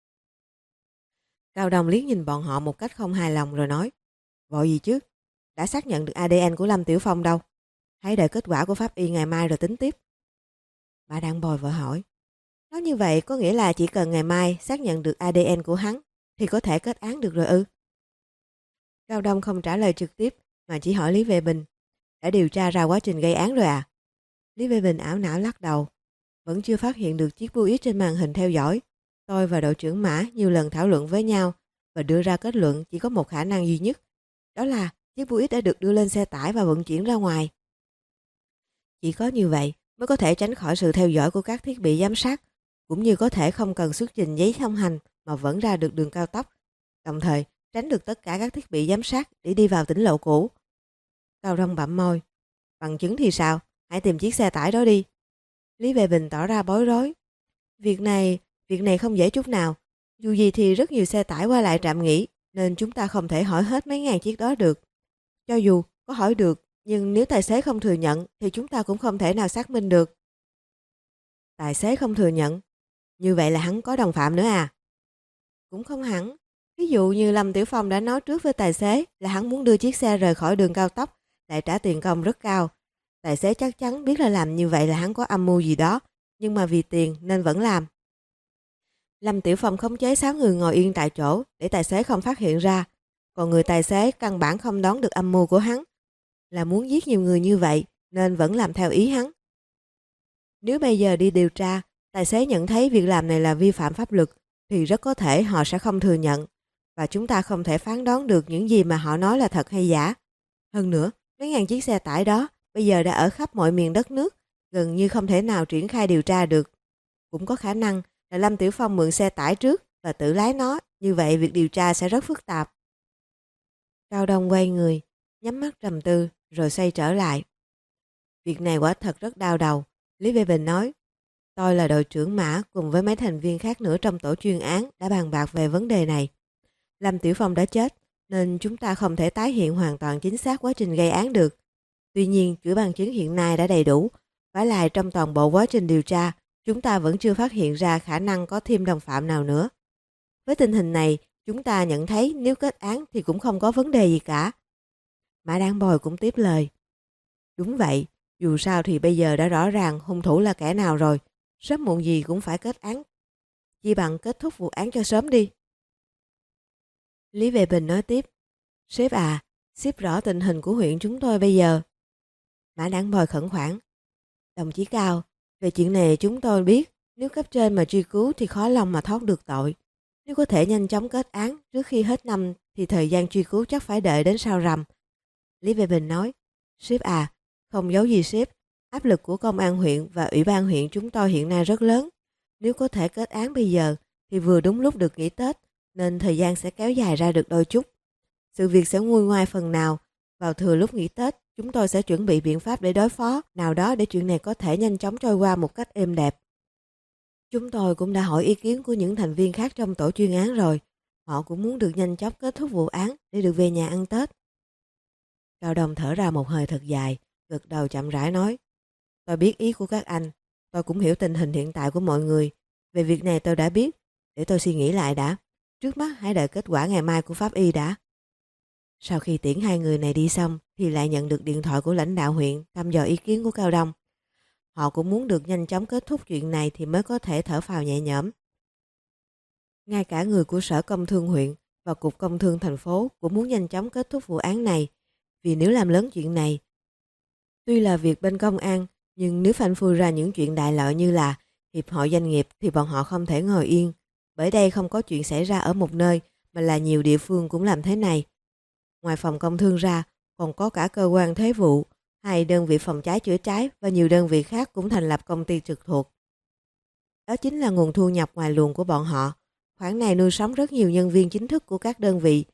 Cao Đông liếc nhìn bọn họ một cách không hài lòng rồi nói. Vội gì chứ? Đã xác nhận được ADN của Lâm Tiểu Phong đâu? Hãy đợi kết quả của pháp y ngày mai rồi tính tiếp. Bà Đặng Bồi vợ hỏi. Nói như vậy có nghĩa là chỉ cần ngày mai xác nhận được ADN của hắn thì có thể kết án được rồi ư? Cao Đông không trả lời trực tiếp mà chỉ hỏi Lý Vệ Bình. Đã điều tra ra quá trình gây án rồi à? Lý Vệ Bình ảo não lắc đầu. Vẫn chưa phát hiện được chiếc Buick trên màn hình theo dõi. Tôi và đội trưởng Mã nhiều lần thảo luận với nhau và đưa ra kết luận chỉ có một khả năng duy nhất. đó là chiếc Buick đã được đưa lên xe tải và vận chuyển ra ngoài. Chỉ có như vậy mới có thể tránh khỏi sự theo dõi của các thiết bị giám sát, cũng như có thể không cần xuất trình giấy thông hành mà vẫn ra được đường cao tốc, đồng thời tránh được tất cả các thiết bị giám sát để đi vào tỉnh lộ cũ. Cao Đông bặm môi. Bằng chứng thì sao? Hãy tìm chiếc xe tải đó đi. Lý Vệ Bình tỏ ra bối rối. Việc này không dễ chút nào. Dù gì thì rất nhiều xe tải qua lại trạm nghỉ, nên chúng ta không thể hỏi hết mấy ngàn chiếc đó được. Cho dù có hỏi được, nhưng nếu tài xế không thừa nhận thì chúng ta cũng không thể nào xác minh được. Tài xế không thừa nhận? Như vậy là hắn có đồng phạm nữa à? Cũng không hẳn. Ví dụ như Lâm Tiểu Phong đã nói trước với tài xế là hắn muốn đưa chiếc xe rời khỏi đường cao tốc, lại trả tiền công rất cao. Tài xế chắc chắn biết là làm như vậy là hắn có âm mưu gì đó, nhưng mà vì tiền nên vẫn làm. Lâm Tiểu Phong khống chế 6 người ngồi yên tại chỗ để tài xế không phát hiện ra, còn người tài xế căn bản không đoán được âm mưu của hắn, là muốn giết nhiều người như vậy nên vẫn làm theo ý hắn. Nếu bây giờ đi điều tra, tài xế nhận thấy việc làm này là vi phạm pháp luật thì rất có thể họ sẽ không thừa nhận, và chúng ta không thể phán đoán được những gì mà họ nói là thật hay giả. Hơn nữa, mấy ngàn chiếc xe tải đó bây giờ đã ở khắp mọi miền đất nước, gần như không thể nào triển khai điều tra được. Cũng có khả năng là Lâm Tiểu Phong mượn xe tải trước và tự lái nó, như vậy việc điều tra sẽ rất phức tạp. Cao Đông quay người, nhắm mắt trầm tư rồi xoay trở lại. Việc này quả thật rất đau đầu, Lý Vệ Bình nói. Tôi là đội trưởng Mã cùng với mấy thành viên khác nữa trong tổ chuyên án đã bàn bạc về vấn đề này. Lâm Tiểu Phong đã chết nên chúng ta không thể tái hiện hoàn toàn chính xác quá trình gây án được. Tuy nhiên, chuỗi bằng chứng hiện nay đã đầy đủ. Vả lại trong toàn bộ quá trình điều tra, chúng ta vẫn chưa phát hiện ra khả năng có thêm đồng phạm nào nữa. Với tình hình này, chúng ta nhận thấy nếu kết án thì cũng không có vấn đề gì cả. Mã Đản Bồi cũng tiếp lời. Đúng vậy, dù sao thì bây giờ đã rõ ràng hung thủ là kẻ nào rồi, sớm muộn gì cũng phải kết án. Chỉ bằng kết thúc vụ án cho sớm đi. Lý Vệ Bình nói tiếp. Sếp à, sếp rõ tình hình của huyện chúng tôi bây giờ. Mã Đản Bồi khẩn khoản. Đồng chí Cao, về chuyện này chúng tôi biết, nếu cấp trên mà truy cứu thì khó lòng mà thoát được tội. Nếu có thể nhanh chóng kết án trước khi hết năm thì thời gian truy cứu chắc phải đợi đến sau rằm. Lý Vệ Bình nói. Sếp à, không giấu gì sếp, áp lực của công an huyện và ủy ban huyện chúng tôi hiện nay rất lớn. Nếu có thể kết án bây giờ thì vừa đúng lúc được nghỉ Tết, nên thời gian sẽ kéo dài ra được đôi chút. Sự việc sẽ nguôi ngoai phần nào. Vào thừa lúc nghỉ Tết, chúng tôi sẽ chuẩn bị biện pháp để đối phó nào đó để chuyện này có thể nhanh chóng trôi qua một cách êm đẹp. Chúng tôi cũng đã hỏi ý kiến của những thành viên khác trong tổ chuyên án rồi. Họ cũng muốn được nhanh chóng kết thúc vụ án để được về nhà ăn Tết. Cao Đông thở ra một hơi thật dài, gật đầu chậm rãi nói. Tôi biết ý của các anh, tôi cũng hiểu tình hình hiện tại của mọi người. Về việc này tôi đã biết, để tôi suy nghĩ lại đã. Trước mắt hãy đợi kết quả ngày mai của pháp y đã. Sau khi tiễn hai người này đi xong thì lại nhận được điện thoại của lãnh đạo huyện thăm dò ý kiến của Cao Đông. Họ cũng muốn được nhanh chóng kết thúc chuyện này thì mới có thể thở phào nhẹ nhõm. Ngay cả người của Sở Công Thương huyện và Cục Công Thương thành phố cũng muốn nhanh chóng kết thúc vụ án này, vì nếu làm lớn chuyện này, tuy là việc bên công an, nhưng nếu phanh phui ra những chuyện đại loại như là hiệp hội doanh nghiệp thì bọn họ không thể ngồi yên, bởi đây không có chuyện xảy ra ở một nơi mà là nhiều địa phương cũng làm thế này. Ngoài phòng công thương ra, còn có cả cơ quan thuế vụ, hay đơn vị phòng cháy chữa cháy và nhiều đơn vị khác cũng thành lập công ty trực thuộc. Đó chính là nguồn thu nhập ngoài luồng của bọn họ. Khoản này nuôi sống rất nhiều nhân viên chính thức của các đơn vị.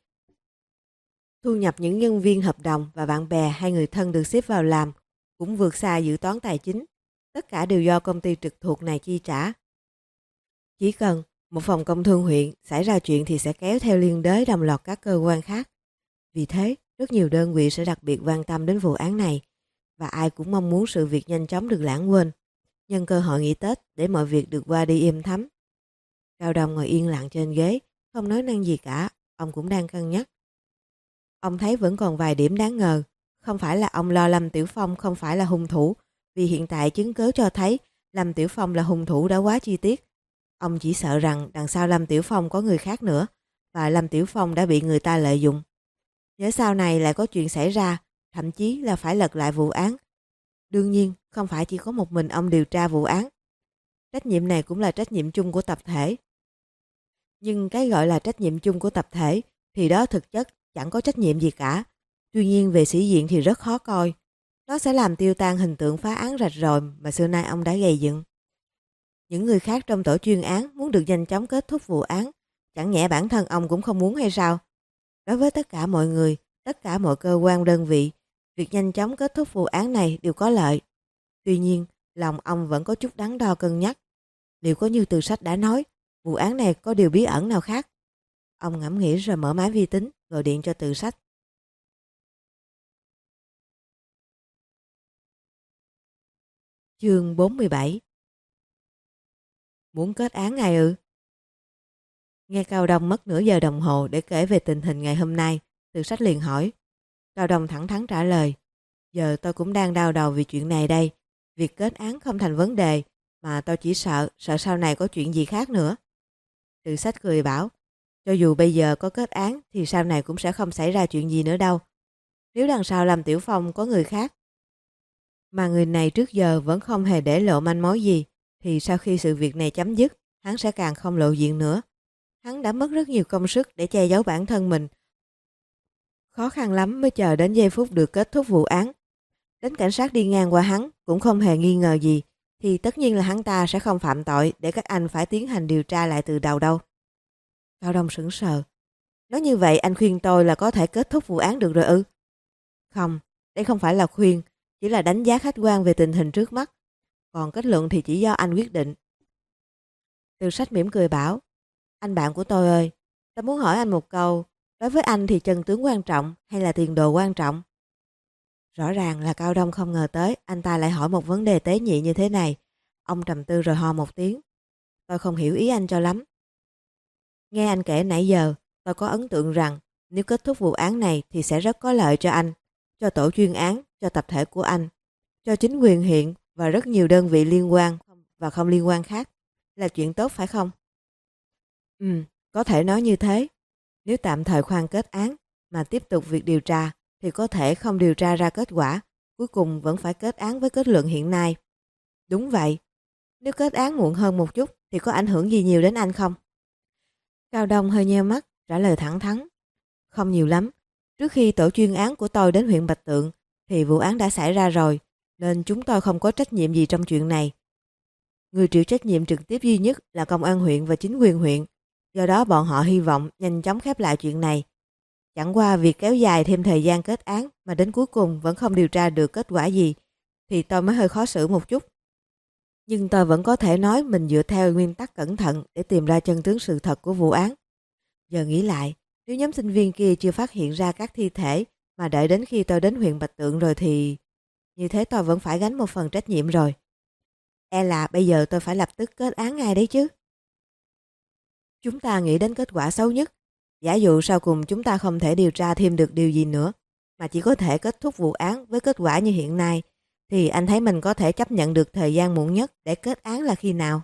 Thu nhập những nhân viên hợp đồng và bạn bè hay người thân được xếp vào làm cũng vượt xa dự toán tài chính. Tất cả đều do công ty trực thuộc này chi trả. Chỉ cần một phòng công thương huyện xảy ra chuyện thì sẽ kéo theo liên đới đồng loạt các cơ quan khác. Vì thế, rất nhiều đơn vị sẽ đặc biệt quan tâm đến vụ án này và ai cũng mong muốn sự việc nhanh chóng được lãng quên, nhân cơ hội nghỉ Tết để mọi việc được qua đi êm thấm. Cao Đông ngồi yên lặng trên ghế, không nói năng gì cả, ông cũng đang cân nhắc. Ông thấy vẫn còn vài điểm đáng ngờ, không phải là ông lo Lâm Tiểu Phong không phải là hung thủ, vì hiện tại chứng cứ cho thấy Lâm Tiểu Phong là hung thủ đã quá chi tiết. Ông chỉ sợ rằng đằng sau Lâm Tiểu Phong có người khác nữa, và Lâm Tiểu Phong đã bị người ta lợi dụng. Nhớ sau này lại có chuyện xảy ra, thậm chí là phải lật lại vụ án. Đương nhiên, không phải chỉ có một mình ông điều tra vụ án. Trách nhiệm này cũng là trách nhiệm chung của tập thể. Nhưng cái gọi là trách nhiệm chung của tập thể thì đó thực chất chẳng có trách nhiệm gì cả, Tuy nhiên về sĩ diện thì rất khó coi. Nó sẽ làm tiêu tan hình tượng phá án rạch ròi mà xưa nay ông đã gây dựng. Những người khác trong tổ chuyên án muốn được nhanh chóng kết thúc vụ án, chẳng nhẽ bản thân ông cũng không muốn hay sao? Đối với tất cả mọi người, tất cả mọi cơ quan đơn vị, việc nhanh chóng kết thúc vụ án này đều có lợi. Tuy nhiên, lòng ông vẫn có chút đắn đo cân nhắc. Liệu có như Từ Sách đã nói, vụ án này có điều bí ẩn nào khác? Ông ngẫm nghĩ rồi mở máy vi tính, gọi điện cho Từ Sách. Chương 47. Muốn kết án ngay ư? Nghe Cao Đông mất nửa giờ đồng hồ để kể về tình hình ngày hôm nay, Từ Sách liền hỏi. Cao Đông thẳng thắn trả lời. Giờ tôi cũng đang đau đầu vì chuyện này đây. Việc kết án không thành vấn đề, mà tôi chỉ sợ sau này có chuyện gì khác nữa. Từ Sách cười bảo, cho dù bây giờ có kết án thì sau này cũng sẽ không xảy ra chuyện gì nữa đâu. Nếu đằng sau Lâm Tiểu Phong có người khác, mà người này trước giờ vẫn không hề để lộ manh mối gì, thì sau khi sự việc này chấm dứt, hắn sẽ càng không lộ diện nữa. Hắn đã mất rất nhiều công sức để che giấu bản thân mình. Khó khăn lắm mới chờ đến giây phút được kết thúc vụ án. Đến cảnh sát đi ngang qua hắn cũng không hề nghi ngờ gì, thì tất nhiên là hắn ta sẽ không phạm tội để các anh phải tiến hành điều tra lại từ đầu đâu. Cao Đông sững sờ. Nói như vậy anh khuyên tôi là có thể kết thúc vụ án được rồi ư? Không, đây không phải là khuyên, chỉ là đánh giá khách quan về tình hình trước mắt. Còn kết luận thì chỉ do anh quyết định. Từ Sách mỉm cười bảo, anh bạn của tôi ơi, tôi muốn hỏi anh một câu, đối với anh thì chân tướng quan trọng hay là tiền đồ quan trọng? Rõ ràng là Cao Đông không ngờ tới anh ta lại hỏi một vấn đề tế nhị như thế này. Ông trầm tư rồi ho một tiếng. Tôi không hiểu ý anh cho lắm. Nghe anh kể nãy giờ, tôi có ấn tượng rằng nếu kết thúc vụ án này thì sẽ rất có lợi cho anh, cho tổ chuyên án, cho tập thể của anh, cho chính quyền huyện và rất nhiều đơn vị liên quan và không liên quan khác. Là chuyện tốt phải không? Có thể nói như thế. Nếu tạm thời khoan kết án mà tiếp tục việc điều tra thì có thể không điều tra ra kết quả, cuối cùng vẫn phải kết án với kết luận hiện nay. Đúng vậy. Nếu kết án muộn hơn một chút thì có ảnh hưởng gì nhiều đến anh không? Cao Đông hơi nheo mắt, trả lời thẳng thắn. Không nhiều lắm. Trước khi tổ chuyên án của tôi đến huyện Bạch Tượng thì vụ án đã xảy ra rồi, nên chúng tôi không có trách nhiệm gì trong chuyện này. Người chịu trách nhiệm trực tiếp duy nhất là công an huyện và chính quyền huyện. Do đó bọn họ hy vọng nhanh chóng khép lại chuyện này. Chẳng qua việc kéo dài thêm thời gian kết án mà đến cuối cùng vẫn không điều tra được kết quả gì thì tôi mới hơi khó xử một chút. Nhưng tôi vẫn có thể nói mình dựa theo nguyên tắc cẩn thận để tìm ra chân tướng sự thật của vụ án. Giờ nghĩ lại, nếu nhóm sinh viên kia chưa phát hiện ra các thi thể mà đợi đến khi tôi đến huyện Bạch Tượng rồi thì như thế tôi vẫn phải gánh một phần trách nhiệm rồi. E là bây giờ tôi phải lập tức kết án ngay đấy chứ. Chúng ta nghĩ đến kết quả xấu nhất. Giả dụ sau cùng chúng ta không thể điều tra thêm được điều gì nữa, mà chỉ có thể kết thúc vụ án với kết quả như hiện nay, thì anh thấy mình có thể chấp nhận được thời gian muộn nhất để kết án là khi nào?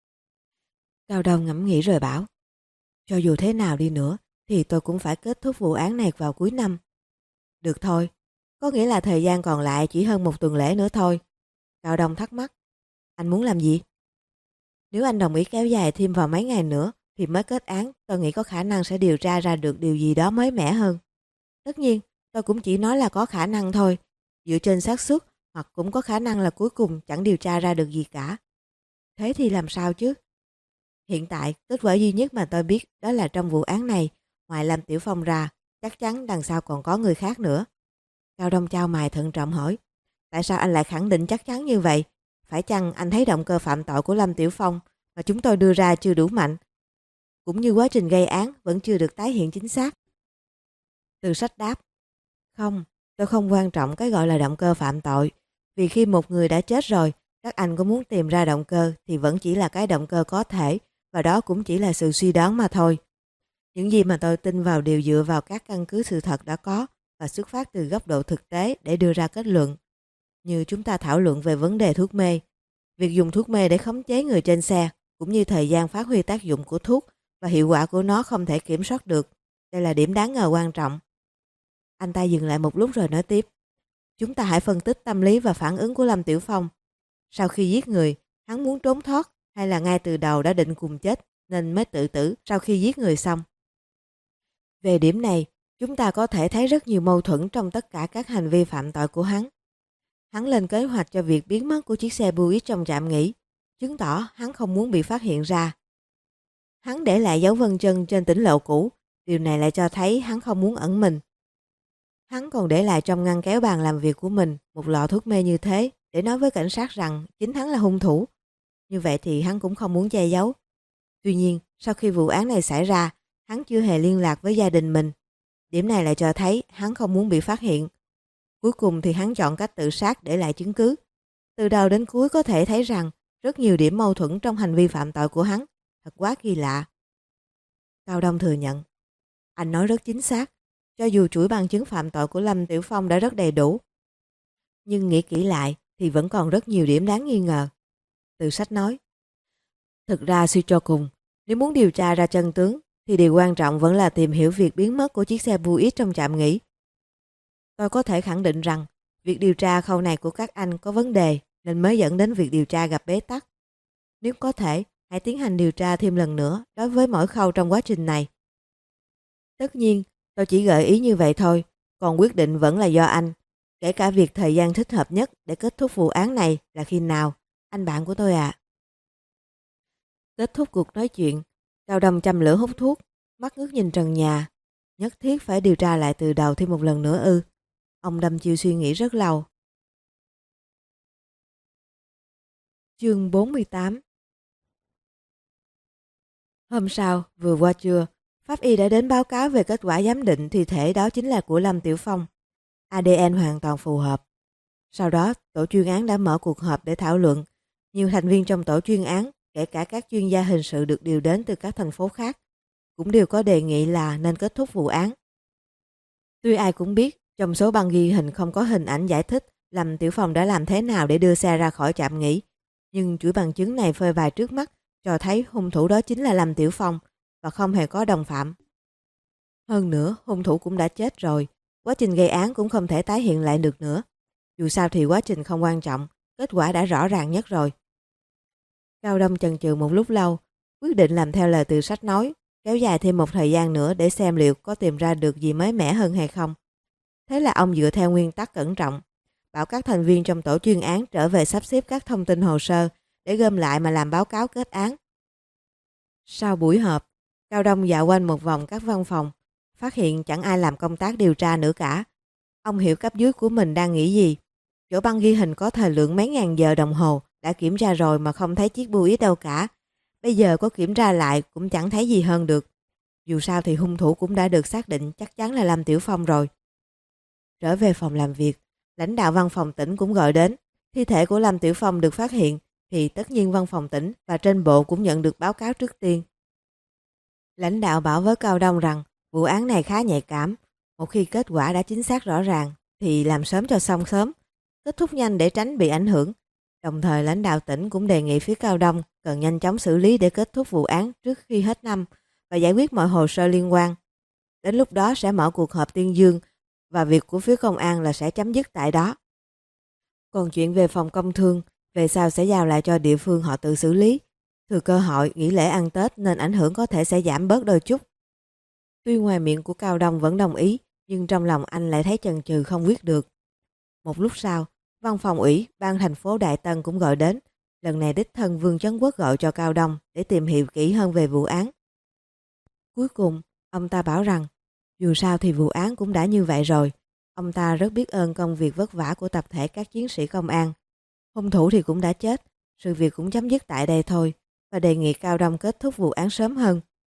Cao Đông ngẫm nghĩ rồi bảo, cho dù thế nào đi nữa, thì tôi cũng phải kết thúc vụ án này vào cuối năm. Được thôi, có nghĩa là thời gian còn lại chỉ hơn một tuần lễ nữa thôi. Cao Đông thắc mắc, anh muốn làm gì? Nếu anh đồng ý kéo dài thêm vào mấy ngày nữa, thì mới kết án, tôi nghĩ có khả năng sẽ điều tra ra được điều gì đó mới mẻ hơn. Tất nhiên, tôi cũng chỉ nói là có khả năng thôi, dựa trên xác suất, hoặc cũng có khả năng là cuối cùng chẳng điều tra ra được gì cả. Thế thì làm sao chứ? Hiện tại, kết quả duy nhất mà tôi biết đó là trong vụ án này, ngoài Lâm Tiểu Phong ra, chắc chắn đằng sau còn có người khác nữa. Cao Đông chau mày thận trọng hỏi, tại sao anh lại khẳng định chắc chắn như vậy? Phải chăng anh thấy động cơ phạm tội của Lâm Tiểu Phong mà chúng tôi đưa ra chưa đủ mạnh? Cũng như quá trình gây án vẫn chưa được tái hiện chính xác. Từ Sách đáp, không, tôi không quan trọng cái gọi là động cơ phạm tội. Vì khi một người đã chết rồi, các anh có muốn tìm ra động cơ thì vẫn chỉ là cái động cơ có thể, và đó cũng chỉ là sự suy đoán mà thôi. Những gì mà tôi tin vào đều dựa vào các căn cứ sự thật đã có và xuất phát từ góc độ thực tế để đưa ra kết luận. Như chúng ta thảo luận về vấn đề thuốc mê, việc dùng thuốc mê để khống chế người trên xe, cũng như thời gian phát huy tác dụng của thuốc và hiệu quả của nó không thể kiểm soát được. Đây là điểm đáng ngờ quan trọng. Anh ta dừng lại một lúc rồi nói tiếp. Chúng ta hãy phân tích tâm lý và phản ứng của Lâm Tiểu Phong. Sau khi giết người, hắn muốn trốn thoát hay là ngay từ đầu đã định cùng chết nên mới tự tử sau khi giết người xong? Về điểm này, chúng ta có thể thấy rất nhiều mâu thuẫn trong tất cả các hành vi phạm tội của hắn. Hắn lên kế hoạch cho việc biến mất của chiếc xe Buick trong trạm nghỉ, chứng tỏ hắn không muốn bị phát hiện ra. Hắn để lại dấu vân chân trên tỉnh lộ cũ, điều này lại cho thấy hắn không muốn ẩn mình. Hắn còn để lại trong ngăn kéo bàn làm việc của mình một lọ thuốc mê như thế để nói với cảnh sát rằng chính hắn là hung thủ. Như vậy thì hắn cũng không muốn che giấu. Tuy nhiên, sau khi vụ án này xảy ra, hắn chưa hề liên lạc với gia đình mình. Điểm này lại cho thấy hắn không muốn bị phát hiện. Cuối cùng thì hắn chọn cách tự sát để lại chứng cứ. Từ đầu đến cuối có thể thấy rằng rất nhiều điểm mâu thuẫn trong hành vi phạm tội của hắn. Thật quá kỳ lạ. Cao Đông thừa nhận. Anh nói rất chính xác. Cho dù chuỗi bằng chứng phạm tội của Lâm Tiểu Phong đã rất đầy đủ, nhưng nghĩ kỹ lại thì vẫn còn rất nhiều điểm đáng nghi ngờ. Từ sách nói. Thực ra suy cho cùng, nếu muốn điều tra ra chân tướng thì điều quan trọng vẫn là tìm hiểu việc biến mất của chiếc xe Buick trong trạm nghỉ. Tôi có thể khẳng định rằng việc điều tra khâu này của các anh có vấn đề nên mới dẫn đến việc điều tra gặp bế tắc. Nếu có thể, hãy tiến hành điều tra thêm lần nữa đối với mỗi khâu trong quá trình này. Tất nhiên, tôi chỉ gợi ý như vậy thôi, còn quyết định vẫn là do anh. Kể cả việc thời gian thích hợp nhất để kết thúc vụ án này là khi nào, anh bạn của tôi ạ. Kết thúc cuộc nói chuyện, Cao Đông châm lửa hút thuốc, mắt ngước nhìn trần nhà. Nhất thiết phải điều tra lại từ đầu thêm một lần nữa ư? Ông đâm chiêu suy nghĩ rất lâu. Chương 48. Hôm sau, vừa qua trưa, pháp y đã đến báo cáo về kết quả giám định thi thể đó chính là của Lâm Tiểu Phong. ADN hoàn toàn phù hợp. Sau đó, tổ chuyên án đã mở cuộc họp để thảo luận. Nhiều thành viên trong tổ chuyên án, kể cả các chuyên gia hình sự được điều đến từ các thành phố khác, cũng đều có đề nghị là nên kết thúc vụ án. Tuy ai cũng biết, trong số băng ghi hình không có hình ảnh giải thích Lâm Tiểu Phong đã làm thế nào để đưa xe ra khỏi trạm nghỉ, nhưng chuỗi bằng chứng này phơi bày trước mắt cho thấy hung thủ đó chính là Lâm Tiểu Phong và không hề có đồng phạm. Hơn nữa, hung thủ cũng đã chết rồi, quá trình gây án cũng không thể tái hiện lại được nữa. Dù sao thì quá trình không quan trọng, kết quả đã rõ ràng nhất rồi. Cao Đông chần chừ một lúc lâu, quyết định làm theo lời từ sách nói, kéo dài thêm một thời gian nữa để xem liệu có tìm ra được gì mới mẻ hơn hay không. Thế là ông dựa theo nguyên tắc cẩn trọng, bảo các thành viên trong tổ chuyên án trở về sắp xếp các thông tin hồ sơ để gom lại mà làm báo cáo kết án. Sau buổi họp, Cao Đông dạo quanh một vòng các văn phòng, phát hiện chẳng ai làm công tác điều tra nữa cả. Ông hiểu cấp dưới của mình đang nghĩ gì. Chỗ băng ghi hình có thời lượng mấy ngàn giờ đồng hồ đã kiểm tra rồi mà không thấy chiếc Buick đâu cả. Bây giờ có kiểm tra lại cũng chẳng thấy gì hơn được. Dù sao thì hung thủ cũng đã được xác định chắc chắn là Lâm Tiểu Phong rồi. Trở về phòng làm việc, lãnh đạo văn phòng tỉnh cũng gọi đến. Thi thể của Lâm Tiểu Phong được phát hiện thì tất nhiên văn phòng tỉnh và trên bộ cũng nhận được báo cáo trước tiên. Lãnh đạo bảo với Cao Đông rằng vụ án này khá nhạy cảm. Một khi kết quả đã chính xác rõ ràng thì làm sớm cho xong sớm, kết thúc nhanh để tránh bị ảnh hưởng. Đồng thời lãnh đạo tỉnh cũng đề nghị phía Cao Đông cần nhanh chóng xử lý để kết thúc vụ án trước khi hết năm và giải quyết mọi hồ sơ liên quan. Đến lúc đó sẽ mở cuộc họp tuyên dương và việc của phía công an là sẽ chấm dứt tại đó. Còn chuyện về phòng công thương, về sau sẽ giao lại cho địa phương họ tự xử lý. Thừa cơ hội nghỉ lễ ăn Tết nên ảnh hưởng có thể sẽ giảm bớt đôi chút. Tuy ngoài miệng của Cao Đông vẫn đồng ý, nhưng trong lòng anh lại thấy chần chừ không quyết được. Một lúc sau, văn phòng ủy ban thành phố Đại Tân cũng gọi đến. Lần này đích thân Vương Chấn Quốc gọi cho Cao Đông để tìm hiểu kỹ hơn về vụ án. Cuối cùng, ông ta bảo rằng dù sao thì vụ án cũng đã như vậy rồi. Ông ta rất biết ơn công việc vất vả của tập thể các chiến sĩ công an. Hung thủ thì cũng đã chết, sự việc cũng chấm dứt tại đây thôi và đề nghị Cao Đông kết thúc vụ án sớm hơn.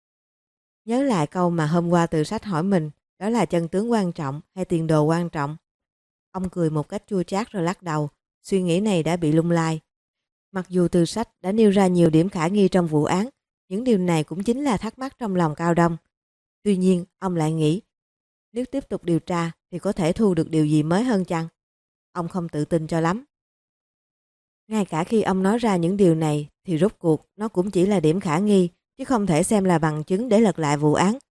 Nhớ lại câu mà hôm qua từ sách hỏi mình, đó là chân tướng quan trọng hay tiền đồ quan trọng. Ông cười một cách chua chát rồi lắc đầu, suy nghĩ này đã bị lung lay. Mặc dù từ sách đã nêu ra nhiều điểm khả nghi trong vụ án, những điều này cũng chính là thắc mắc trong lòng Cao Đông. Tuy nhiên, ông lại nghĩ, nếu tiếp tục điều tra thì có thể thu được điều gì mới hơn chăng? Ông không tự tin cho lắm. Ngay cả khi ông nói ra những điều này thì rốt cuộc nó cũng chỉ là điểm khả nghi, chứ không thể xem là bằng chứng để lật lại vụ án.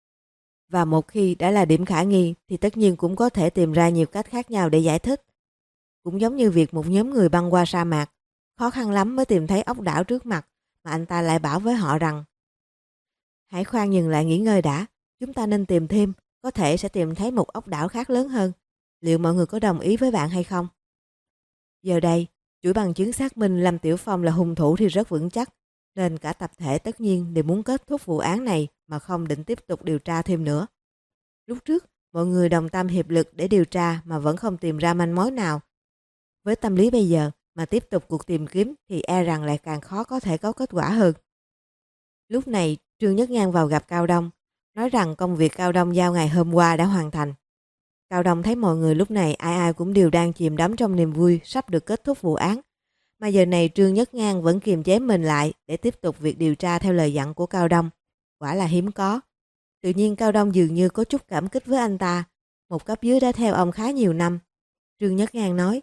Và một khi đã là điểm khả nghi thì tất nhiên cũng có thể tìm ra nhiều cách khác nhau để giải thích. Cũng giống như việc một nhóm người băng qua sa mạc, khó khăn lắm mới tìm thấy ốc đảo trước mặt mà anh ta lại bảo với họ rằng hãy khoan dừng lại nghỉ ngơi đã, chúng ta nên tìm thêm có thể sẽ tìm thấy một ốc đảo khác lớn hơn. Liệu mọi người có đồng ý với bạn hay không? Giờ đây, chuỗi bằng chứng xác minh Lâm Tiểu Phong là hung thủ thì rất vững chắc, nên cả tập thể tất nhiên đều muốn kết thúc vụ án này mà không định tiếp tục điều tra thêm nữa. Lúc trước, mọi người đồng tâm hiệp lực để điều tra mà vẫn không tìm ra manh mối nào. Với tâm lý bây giờ mà tiếp tục cuộc tìm kiếm thì e rằng lại càng khó có thể có kết quả hơn. Lúc này, Trương Nhất Ngang vào gặp Cao Đông, nói rằng công việc Cao Đông giao ngày hôm qua đã hoàn thành. Cao Đông thấy mọi người lúc này ai ai cũng đều đang chìm đắm trong niềm vui sắp được kết thúc vụ án. Mà giờ này Trương Nhất Ngang vẫn kiềm chế mình lại để tiếp tục việc điều tra theo lời dặn của Cao Đông. Quả là hiếm có. Tự nhiên Cao Đông dường như có chút cảm kích với anh ta. Một cấp dưới đã theo ông khá nhiều năm. Trương Nhất Ngang nói: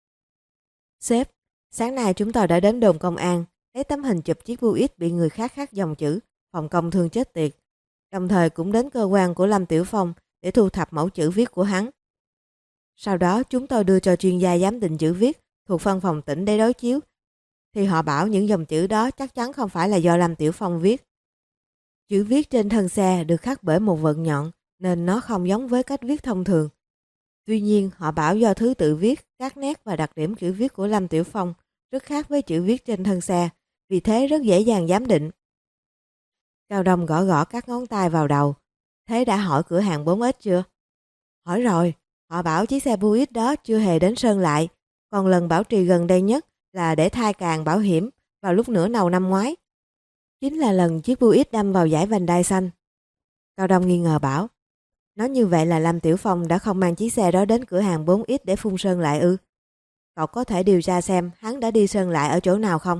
Sếp, sáng nay chúng tôi đã đến đồn công an, lấy tấm hình chụp chiếc Buick bị người khác khắc dòng chữ phòng công thương chết tiệt. Đồng thời cũng đến cơ quan của Lâm Tiểu Phong để thu thập mẫu chữ viết của hắn. Sau đó chúng tôi đưa cho chuyên gia giám định chữ viết thuộc văn phòng tỉnh để đối chiếu. Thì họ bảo những dòng chữ đó chắc chắn không phải là do Lâm Tiểu Phong viết. Chữ viết trên thân xe được khắc bởi một vật nhọn nên nó không giống với cách viết thông thường. Tuy nhiên họ bảo do thứ tự viết, các nét và đặc điểm chữ viết của Lâm Tiểu Phong rất khác với chữ viết trên thân xe, vì thế rất dễ dàng giám định. Cao Đông gõ gõ các ngón tay vào đầu. Thế đã hỏi cửa hàng 4X chưa? Hỏi rồi, họ bảo chiếc xe Buick đó chưa hề đến sơn lại, còn lần bảo trì gần đây nhất là để thay càng bảo hiểm vào lúc nửa đầu năm ngoái. Chính là lần chiếc Buick đâm vào dải vành đai xanh. Cao Đông nghi ngờ bảo, nói như vậy là Lâm Tiểu Phong đã không mang chiếc xe đó đến cửa hàng 4X để phun sơn lại ư? Cậu có thể điều tra xem hắn đã đi sơn lại ở chỗ nào không?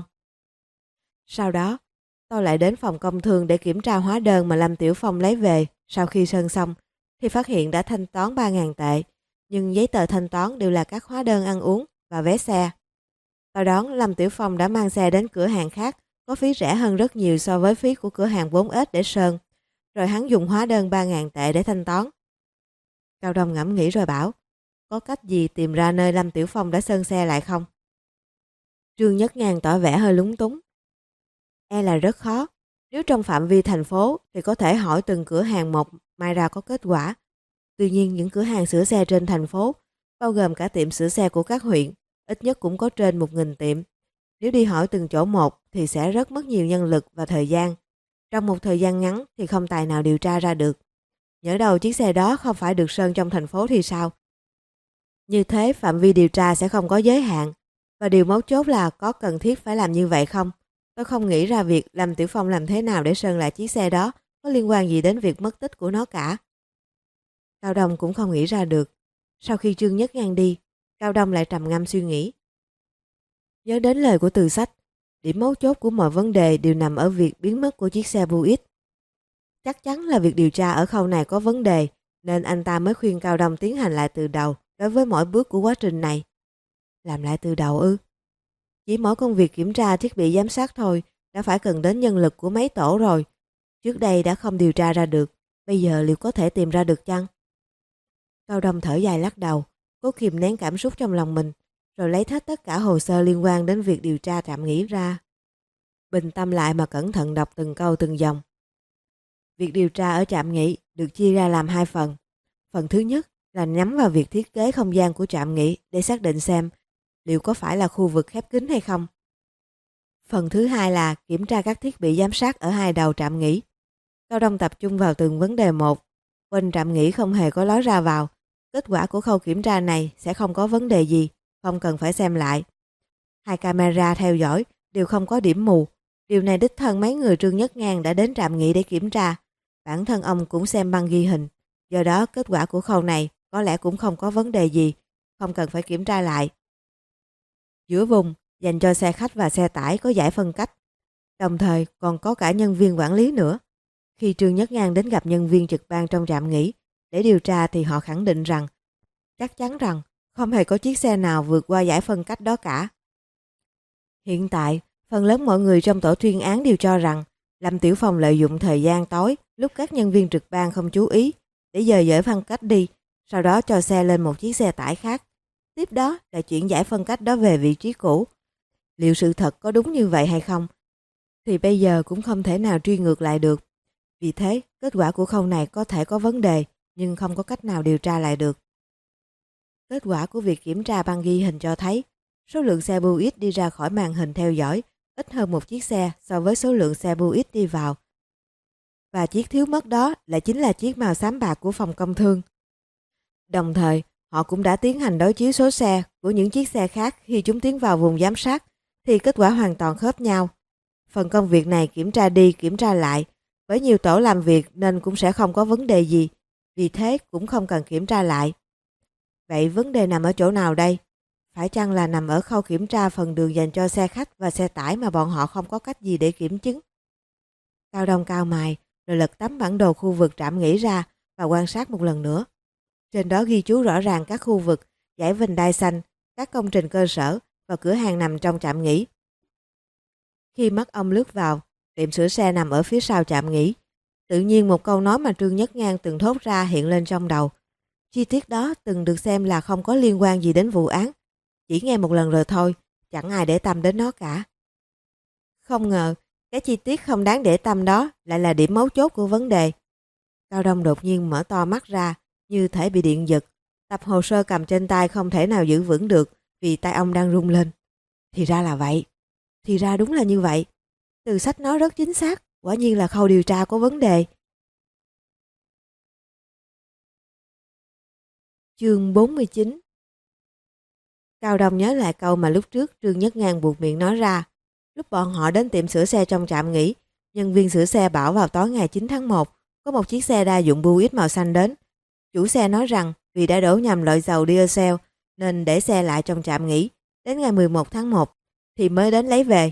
Sau đó, tôi lại đến phòng công thương để kiểm tra hóa đơn mà Lâm Tiểu Phong lấy về sau khi sơn xong, thì phát hiện đã thanh toán 3.000 tệ, nhưng giấy tờ thanh toán đều là các hóa đơn ăn uống và vé xe. Tôi đoán Lâm Tiểu Phong đã mang xe đến cửa hàng khác có phí rẻ hơn rất nhiều so với phí của cửa hàng 4S để sơn, rồi hắn dùng hóa đơn 3.000 tệ để thanh toán. Cao Đông ngẫm nghĩ rồi bảo, có cách gì tìm ra nơi Lâm Tiểu Phong đã sơn xe lại không? Trương Nhất Ngang tỏ vẻ hơi lúng túng. E là rất khó. Nếu trong phạm vi thành phố thì có thể hỏi từng cửa hàng một, mai ra có kết quả. Tuy nhiên những cửa hàng sửa xe trên thành phố, bao gồm cả tiệm sửa xe của các huyện, ít nhất cũng có trên 1.000 tiệm. Nếu đi hỏi từng chỗ một thì sẽ rất mất nhiều nhân lực và thời gian. Trong một thời gian ngắn thì không tài nào điều tra ra được. Nhỡ đầu chiếc xe đó không phải được sơn trong thành phố thì sao? Như thế phạm vi điều tra sẽ không có giới hạn. Và điều mấu chốt là có cần thiết phải làm như vậy không? Tôi không nghĩ ra việc Lâm Tiểu Phong làm thế nào để sơn lại chiếc xe đó có liên quan gì đến việc mất tích của nó cả. Cao Đông cũng không nghĩ ra được. Sau khi Trương Nhất Ngang đi, Cao Đông lại trầm ngâm suy nghĩ. Nhớ đến lời của Từ Sách, điểm mấu chốt của mọi vấn đề đều nằm ở việc biến mất của chiếc xe Buick. Chắc chắn là việc điều tra ở khâu này có vấn đề, nên anh ta mới khuyên Cao Đông tiến hành lại từ đầu đối với mỗi bước của quá trình này. Làm lại từ đầu ư? Chỉ mỗi công việc kiểm tra thiết bị giám sát thôi đã phải cần đến nhân lực của mấy tổ rồi. Trước đây đã không điều tra ra được, bây giờ liệu có thể tìm ra được chăng? Cao Đông thở dài lắc đầu, cố kìm nén cảm xúc trong lòng mình, rồi lấy hết tất cả hồ sơ liên quan đến việc điều tra Trạm Nghĩ ra. Bình tâm lại mà cẩn thận đọc từng câu từng dòng. Việc điều tra ở Trạm Nghĩ được chia ra làm 2 phần. Phần thứ nhất là nhắm vào việc thiết kế không gian của Trạm Nghĩ để xác định xem liệu có phải là khu vực khép kín hay không. Phần thứ hai là kiểm tra các thiết bị giám sát ở 2 đầu Trạm Nghĩ. Cao Đông tập trung vào từng vấn đề một. Quanh Trạm Nghĩ không hề có lối ra vào. Kết quả của khâu kiểm tra này sẽ không có vấn đề gì, không cần phải xem lại. 2 camera theo dõi đều không có điểm mù. Điều này đích thân mấy người Trương Nhất Ngang đã đến Trạm Nghĩ để kiểm tra. Bản thân ông cũng xem băng ghi hình. Do đó kết quả của khâu này có lẽ cũng không có vấn đề gì, không cần phải kiểm tra lại. Giữa vùng dành cho xe khách và xe tải có dải phân cách, đồng thời còn có cả nhân viên quản lý nữa. Khi Trương Nhất Ngang đến gặp nhân viên trực ban trong Trạm Nghĩ để điều tra thì họ khẳng định rằng chắc chắn rằng không hề có chiếc xe nào vượt qua dải phân cách đó cả. Hiện tại, phần lớn mọi người trong tổ chuyên án đều cho rằng Lâm Tiểu Phong lợi dụng thời gian tối lúc các nhân viên trực ban không chú ý để dời dải phân cách đi, sau đó cho xe lên một chiếc xe tải khác. Tiếp đó là chuyển dải phân cách đó về vị trí cũ. Liệu sự thật có đúng như vậy hay không? Thì bây giờ cũng không thể nào truy ngược lại được. Vì thế, kết quả của khâu này có thể có vấn đề, nhưng không có cách nào điều tra lại được. Kết quả của việc kiểm tra băng ghi hình cho thấy số lượng xe buýt đi ra khỏi màn hình theo dõi ít hơn một chiếc xe so với số lượng xe buýt đi vào. Và chiếc thiếu mất đó lại chính là chiếc màu xám bạc của phòng công thương. Đồng thời, họ cũng đã tiến hành đối chiếu số xe của những chiếc xe khác khi chúng tiến vào vùng giám sát, thì kết quả hoàn toàn khớp nhau. Phần công việc này kiểm tra đi kiểm tra lại, với nhiều tổ làm việc nên cũng sẽ không có vấn đề gì, vì thế cũng không cần kiểm tra lại. Vậy vấn đề nằm ở chỗ nào đây? Phải chăng là nằm ở khâu kiểm tra phần đường dành cho xe khách và xe tải mà bọn họ không có cách gì để kiểm chứng? Cao Đông cau mày, rồi lật tấm bản đồ khu vực trạm nghỉ ra và quan sát một lần nữa. Trên đó ghi chú rõ ràng các khu vực, dãy vành đai xanh, các công trình cơ sở và cửa hàng nằm trong trạm nghỉ. Khi mắt ông lướt vào, tiệm sửa xe nằm ở phía sau trạm nghỉ. Tự nhiên một câu nói mà Trương Nhất Ngang từng thốt ra hiện lên trong đầu. Chi tiết đó từng được xem là không có liên quan gì đến vụ án. Chỉ nghe một lần rồi thôi, chẳng ai để tâm đến nó cả. Không ngờ, cái chi tiết không đáng để tâm đó lại là điểm mấu chốt của vấn đề. Cao Đông đột nhiên mở to mắt ra, như thể bị điện giật. Tập hồ sơ cầm trên tay không thể nào giữ vững được vì tay ông đang rung lên. Thì ra là vậy. Thì ra đúng là như vậy. Từ sách nói rất chính xác, quả nhiên là khâu điều tra có vấn đề. Chương 49. Cao Đông nhớ lại câu mà lúc trước Trương Nhất Ngang buột miệng nói ra. Lúc bọn họ đến tiệm sửa xe trong trạm nghỉ, nhân viên sửa xe bảo vào tối ngày 9 tháng 1 có một chiếc xe đa dụng Buick màu xanh đến. Chủ xe nói rằng vì đã đổ nhầm loại dầu diesel nên để xe lại trong trạm nghỉ. Đến ngày 11 tháng 1 thì mới đến lấy về.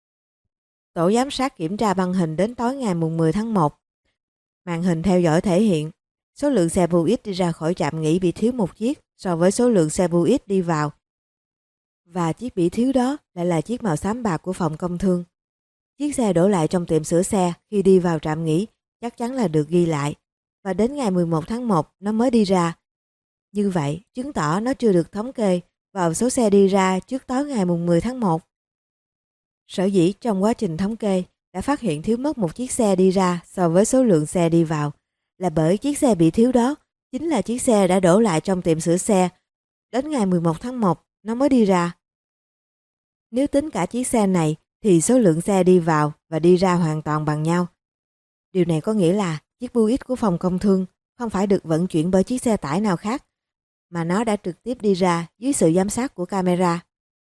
Tổ giám sát kiểm tra băng hình đến tối ngày mùng 10 tháng 1. Màn hình theo dõi thể hiện số lượng xe Buick đi ra khỏi trạm nghỉ bị thiếu một chiếc so với số lượng xe Buick đi vào. Và chiếc bị thiếu đó lại là chiếc màu xám bạc của phòng công thương. Chiếc xe đổ lại trong tiệm sửa xe khi đi vào trạm nghỉ chắc chắn là được ghi lại. Và đến ngày 11 tháng 1 nó mới đi ra. Như vậy, chứng tỏ nó chưa được thống kê vào số xe đi ra trước tối ngày mùng 10 tháng 1. Sở dĩ trong quá trình thống kê đã phát hiện thiếu mất một chiếc xe đi ra so với số lượng xe đi vào là bởi chiếc xe bị thiếu đó chính là chiếc xe đã đổ lại trong tiệm sửa xe. Đến ngày 11 tháng 1 nó mới đi ra. Nếu tính cả chiếc xe này thì số lượng xe đi vào và đi ra hoàn toàn bằng nhau. Điều này có nghĩa là chiếc Buick của phòng công thương không phải được vận chuyển bởi chiếc xe tải nào khác, mà nó đã trực tiếp đi ra dưới sự giám sát của camera.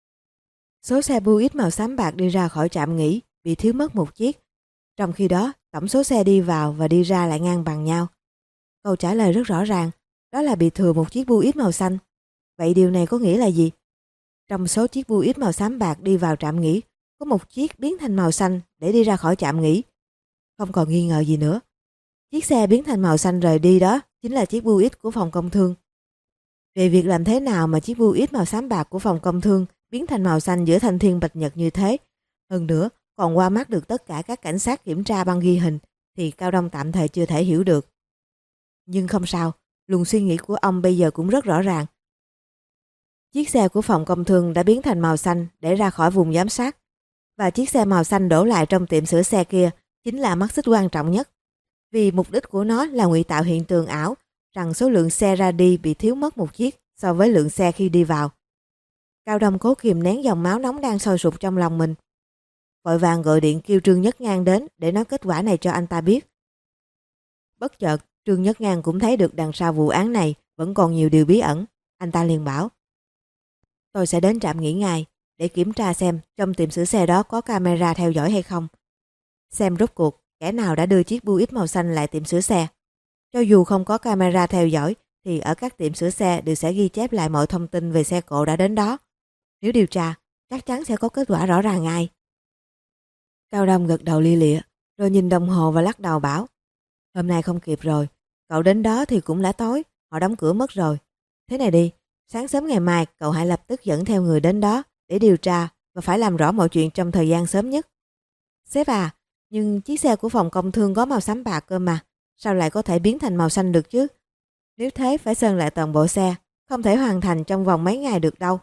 Số xe Buick màu xám bạc đi ra khỏi trạm nghỉ bị thiếu mất một chiếc, trong khi đó tổng số xe đi vào và đi ra lại ngang bằng nhau. Câu trả lời rất rõ ràng, đó là bị thừa một chiếc Buick màu xanh. Vậy điều này có nghĩa là gì? Trong số chiếc Buick màu xám bạc đi vào trạm nghỉ, có một chiếc biến thành màu xanh để đi ra khỏi trạm nghỉ. Không còn nghi ngờ gì nữa. Chiếc xe biến thành màu xanh rời đi đó chính là chiếc Buick của phòng công thương. Về việc làm thế nào mà chiếc Buick màu xám bạc của phòng công thương biến thành màu xanh giữa thanh thiên bạch nhật như thế, hơn nữa còn qua mắt được tất cả các cảnh sát kiểm tra băng ghi hình, thì Cao Đông tạm thời chưa thể hiểu được. Nhưng không sao, luồng suy nghĩ của ông bây giờ cũng rất rõ ràng. Chiếc xe của phòng công thương đã biến thành màu xanh để ra khỏi vùng giám sát, và chiếc xe màu xanh đổ lại trong tiệm sửa xe kia chính là mắt xích quan trọng nhất, vì mục đích của nó là ngụy tạo hiện tượng ảo rằng số lượng xe ra đi bị thiếu mất một chiếc so với lượng xe khi đi vào. Cao Đông cố kìm nén dòng máu nóng đang sôi sục trong lòng mình, vội vàng gọi điện kêu Trương Nhất Ngang đến để nói kết quả này cho anh ta biết. Bất chợt, Trương Nhất Ngang cũng thấy được đằng sau vụ án này vẫn còn nhiều điều bí ẩn. Anh ta liền bảo: "Tôi sẽ đến trạm nghỉ ngay để kiểm tra xem trong tiệm sửa xe đó có camera theo dõi hay không. Xem rốt cuộc kẻ nào đã đưa chiếc Buick màu xanh lại tiệm sửa xe. Cho dù không có camera theo dõi thì ở các tiệm sửa xe đều sẽ ghi chép lại mọi thông tin về xe cộ đã đến đó. Nếu điều tra, chắc chắn sẽ có kết quả rõ ràng ngay." Cao Đông gật đầu lia lịa, rồi nhìn đồng hồ và lắc đầu bảo: "Hôm nay không kịp rồi, cậu đến đó thì cũng đã tối, họ đóng cửa mất rồi. Thế này đi, sáng sớm ngày mai cậu hãy lập tức dẫn theo người đến đó để điều tra và phải làm rõ mọi chuyện trong thời gian sớm nhất." "Sếp à, nhưng chiếc xe của phòng công thương có màu xám bạc cơ mà, sao lại có thể biến thành màu xanh được chứ? Nếu thế phải sơn lại toàn bộ xe, không thể hoàn thành trong vòng mấy ngày được đâu."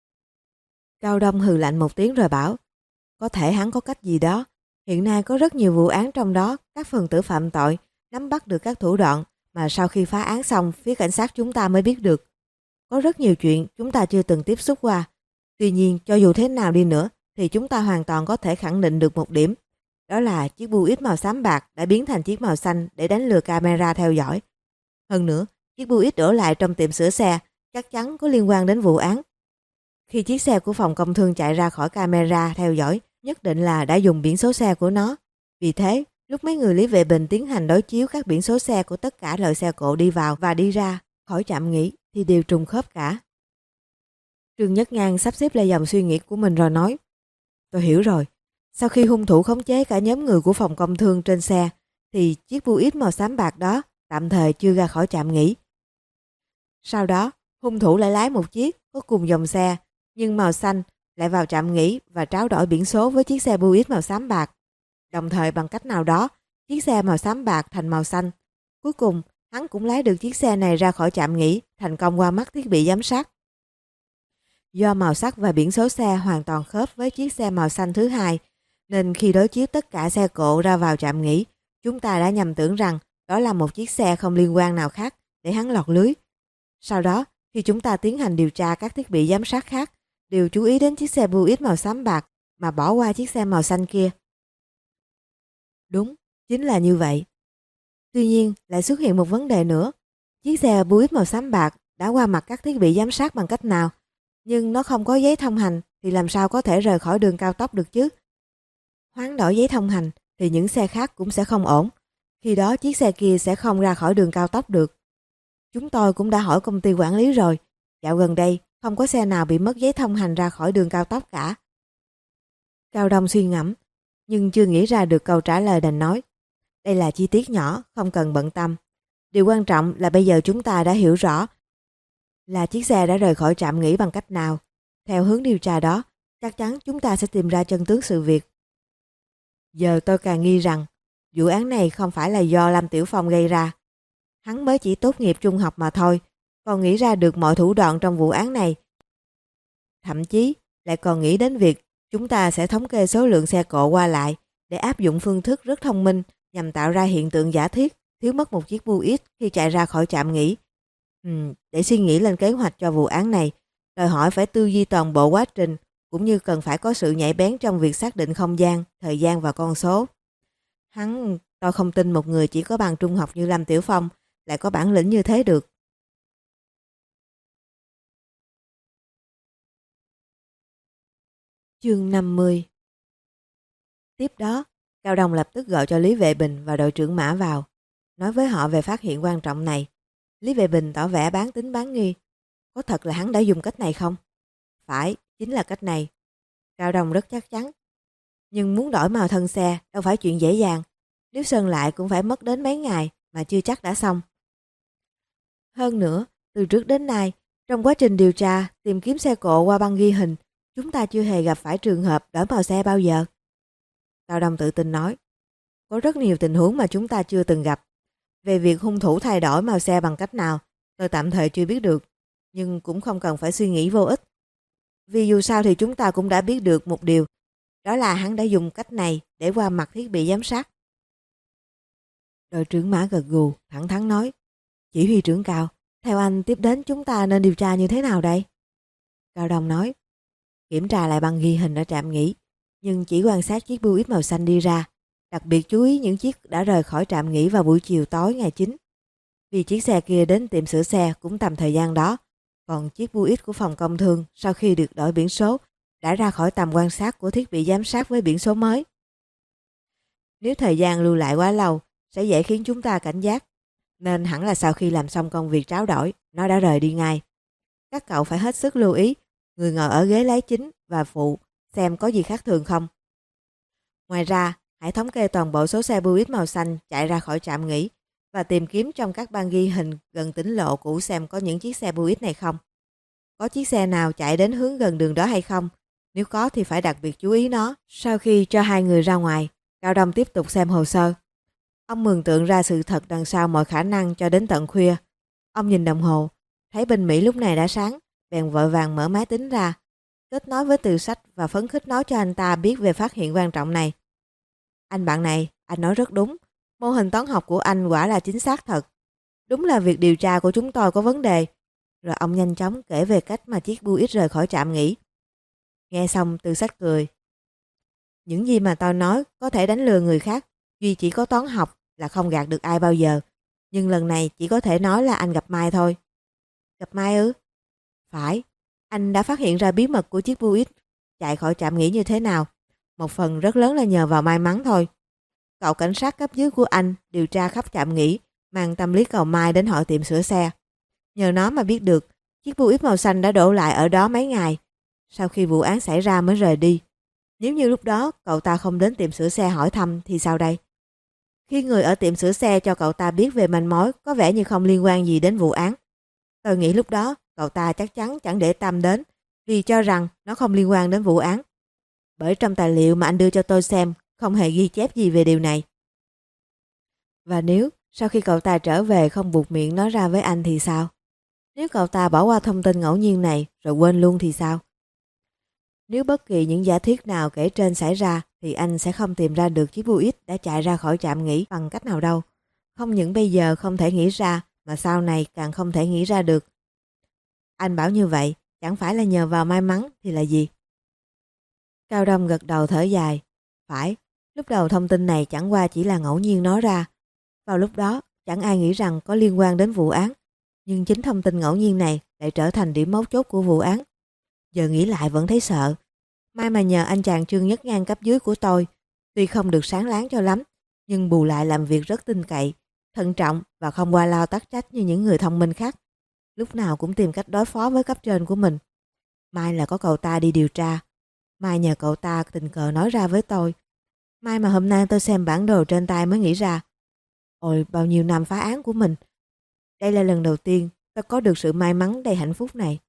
Cao Đông hừ lạnh một tiếng rồi bảo: "Có thể hắn có cách gì đó. Hiện nay có rất nhiều vụ án trong đó các phần tử phạm tội nắm bắt được các thủ đoạn mà sau khi phá án xong phía cảnh sát chúng ta mới biết được. Có rất nhiều chuyện chúng ta chưa từng tiếp xúc qua. Tuy nhiên cho dù thế nào đi nữa thì chúng ta hoàn toàn có thể khẳng định được một điểm. Đó là chiếc Buick màu xám bạc đã biến thành chiếc màu xanh để đánh lừa camera theo dõi. Hơn nữa, chiếc Buick đổ lại trong tiệm sửa xe chắc chắn có liên quan đến vụ án. Khi chiếc xe của phòng công thương chạy ra khỏi camera theo dõi, nhất định là đã dùng biển số xe của nó. Vì thế, lúc mấy người Lý Vệ Bình tiến hành đối chiếu các biển số xe của tất cả loại xe cộ đi vào và đi ra khỏi trạm nghỉ thì đều trùng khớp cả. Trương Nhất Ngang sắp xếp lại dòng suy nghĩ của mình rồi nói: Tôi hiểu rồi. Sau khi hung thủ khống chế cả nhóm người của phòng công thương trên xe thì chiếc Buick màu xám bạc đó tạm thời chưa ra khỏi trạm nghỉ. Sau đó, hung thủ lại lái một chiếc có cùng dòng xe nhưng màu xanh lại vào trạm nghỉ và tráo đổi biển số với chiếc xe Buick màu xám bạc. Đồng thời bằng cách nào đó, chiếc xe màu xám bạc thành màu xanh. Cuối cùng, hắn cũng lái được chiếc xe này ra khỏi trạm nghỉ, thành công qua mắt thiết bị giám sát. Do màu sắc và biển số xe hoàn toàn khớp với chiếc xe màu xanh thứ hai, nên khi đối chiếu tất cả xe cộ ra vào trạm nghỉ, chúng ta đã nhầm tưởng rằng đó là một chiếc xe không liên quan nào khác để hắn lọt lưới. Sau đó, khi chúng ta tiến hành điều tra các thiết bị giám sát khác, đều chú ý đến chiếc xe Buick màu xám bạc mà bỏ qua chiếc xe màu xanh kia. Đúng, chính là như vậy. Tuy nhiên, lại xuất hiện một vấn đề nữa. Chiếc xe Buick màu xám bạc đã qua mặt các thiết bị giám sát bằng cách nào? Nhưng nó không có giấy thông hành thì làm sao có thể rời khỏi đường cao tốc được chứ? Hoán đổi giấy thông hành thì những xe khác cũng sẽ không ổn. Khi đó chiếc xe kia sẽ không ra khỏi đường cao tốc được. Chúng tôi cũng đã hỏi công ty quản lý rồi. Dạo gần đây không có xe nào bị mất giấy thông hành ra khỏi đường cao tốc cả. Cao Đông suy ngẫm nhưng chưa nghĩ ra được câu trả lời đành nói: Đây là chi tiết nhỏ, không cần bận tâm. Điều quan trọng là bây giờ chúng ta đã hiểu rõ là chiếc xe đã rời khỏi trạm nghỉ bằng cách nào. Theo hướng điều tra đó, chắc chắn chúng ta sẽ tìm ra chân tướng sự việc. Giờ tôi càng nghi rằng vụ án này không phải là do Lâm Tiểu Phong gây ra. Hắn mới chỉ tốt nghiệp trung học mà thôi, còn nghĩ ra được mọi thủ đoạn trong vụ án này. Thậm chí lại còn nghĩ đến việc chúng ta sẽ thống kê số lượng xe cộ qua lại để áp dụng phương thức rất thông minh nhằm tạo ra hiện tượng giả thiết thiếu mất một chiếc Buick khi chạy ra khỏi trạm nghỉ. Để suy nghĩ lên kế hoạch cho vụ án này, đòi hỏi phải tư duy toàn bộ quá trình, cũng như cần phải có sự nhạy bén trong việc xác định không gian, thời gian và con số. Tôi không tin một người chỉ có bằng trung học như Lâm Tiểu Phong lại có bản lĩnh như thế được. Chương 50. Tiếp đó, Cao Đông lập tức gọi cho Lý Vệ Bình và đội trưởng Mã vào, nói với họ về phát hiện quan trọng này. Lý Vệ Bình tỏ vẻ bán tín bán nghi. Có thật là hắn đã dùng cách này không? Phải, chính là cách này. Cao Đông rất chắc chắn. Nhưng muốn đổi màu thân xe đâu phải chuyện dễ dàng. Nếu sơn lại cũng phải mất đến mấy ngày mà chưa chắc đã xong. Hơn nữa, từ trước đến nay, trong quá trình điều tra, tìm kiếm xe cộ qua băng ghi hình, chúng ta chưa hề gặp phải trường hợp đổi màu xe bao giờ. Cao Đông tự tin nói, có rất nhiều tình huống mà chúng ta chưa từng gặp. Về việc hung thủ thay đổi màu xe bằng cách nào, tôi tạm thời chưa biết được, nhưng cũng không cần phải suy nghĩ vô ích. Vì dù sao thì chúng ta cũng đã biết được một điều, đó là hắn đã dùng cách này để qua mặt thiết bị giám sát. Đội trưởng Mã gật gù, thẳng thắn nói, chỉ huy trưởng Cao, theo anh tiếp đến chúng ta nên điều tra như thế nào đây? Cao Đông nói, kiểm tra lại băng ghi hình ở trạm nghỉ, nhưng chỉ quan sát chiếc Buick màu xanh đi ra, đặc biệt chú ý những chiếc đã rời khỏi trạm nghỉ vào buổi chiều tối ngày 9. Vì chiếc xe kia đến tiệm sửa xe cũng tầm thời gian đó, còn chiếc Buick của phòng công thương sau khi được đổi biển số đã ra khỏi tầm quan sát của thiết bị giám sát với biển số mới. Nếu thời gian lưu lại quá lâu sẽ dễ khiến chúng ta cảnh giác, nên hẳn là sau khi làm xong công việc tráo đổi, nó đã rời đi ngay. Các cậu phải hết sức lưu ý người ngồi ở ghế lái chính và phụ xem có gì khác thường không. Ngoài ra, hãy thống kê toàn bộ số xe Buick màu xanh chạy ra khỏi trạm nghỉ và tìm kiếm trong các băng ghi hình gần tỉnh lộ cũ xem có những chiếc xe Buick này không. Có chiếc xe nào chạy đến hướng gần đường đó hay không? Nếu có thì phải đặc biệt chú ý nó. Sau khi cho hai người ra ngoài, Cao Đông tiếp tục xem hồ sơ. Ông mường tượng ra sự thật đằng sau mọi khả năng cho đến tận khuya. Ông nhìn đồng hồ, thấy bên Mỹ lúc này đã sáng, bèn vội vàng mở máy tính ra, kết nối với Từ Sách và phấn khích nói cho anh ta biết về phát hiện quan trọng này. Anh bạn này, anh nói rất đúng. Mô hình toán học của anh quả là chính xác thật. Đúng là việc điều tra của chúng tôi có vấn đề. Rồi ông nhanh chóng kể về cách mà chiếc bus ít rời khỏi trạm nghỉ. Nghe xong Từ Sách cười. Những gì mà tôi nói có thể đánh lừa người khác. Duy chỉ có toán học là không gạt được ai bao giờ. Nhưng lần này chỉ có thể nói là anh gặp Mai thôi. Gặp Mai ư? Phải. Anh đã phát hiện ra bí mật của chiếc bus chạy khỏi trạm nghỉ như thế nào. Một phần rất lớn là nhờ vào may mắn thôi. Cậu cảnh sát cấp dưới của anh điều tra khắp trạm nghỉ, mang tâm lý cầu may đến hỏi tiệm sửa xe. Nhờ nó mà biết được chiếc bus màu xanh đã đổ lại ở đó mấy ngày. Sau khi vụ án xảy ra mới rời đi. Nếu như lúc đó cậu ta không đến tiệm sửa xe hỏi thăm thì sao đây? Khi người ở tiệm sửa xe cho cậu ta biết về manh mối có vẻ như không liên quan gì đến vụ án. Tôi nghĩ lúc đó cậu ta chắc chắn chẳng để tâm đến vì cho rằng nó không liên quan đến vụ án. Bởi trong tài liệu mà anh đưa cho tôi xem không hề ghi chép gì về điều này. Và nếu sau khi cậu ta trở về không buộc miệng nói ra với anh thì sao? Nếu cậu ta bỏ qua thông tin ngẫu nhiên này rồi quên luôn thì sao? Nếu bất kỳ những giả thuyết nào kể trên xảy ra thì anh sẽ không tìm ra được chiếc bus đã chạy ra khỏi trạm nghỉ bằng cách nào đâu. Không những bây giờ không thể nghĩ ra mà sau này càng không thể nghĩ ra được. Anh bảo như vậy chẳng phải là nhờ vào may mắn thì là gì? Cao Đông gật đầu thở dài. Phải, lúc đầu thông tin này chẳng qua chỉ là ngẫu nhiên nói ra. Vào lúc đó chẳng ai nghĩ rằng có liên quan đến vụ án. Nhưng chính thông tin ngẫu nhiên này lại trở thành điểm mấu chốt của vụ án. Giờ nghĩ lại vẫn thấy sợ. May mà nhờ anh chàng Trương Nhất Ngang cấp dưới của tôi, tuy không được sáng láng cho lắm, nhưng bù lại làm việc rất tin cậy, thận trọng và không qua lo tắc trách như những người thông minh khác. Lúc nào cũng tìm cách đối phó với cấp trên của mình. May là có cậu ta đi điều tra. May nhờ cậu ta tình cờ nói ra với tôi. May mà hôm nay tôi xem bản đồ trên tay mới nghĩ ra. Ôi, bao nhiêu năm phá án của mình. Đây là lần đầu tiên tôi có được sự may mắn đầy hạnh phúc này.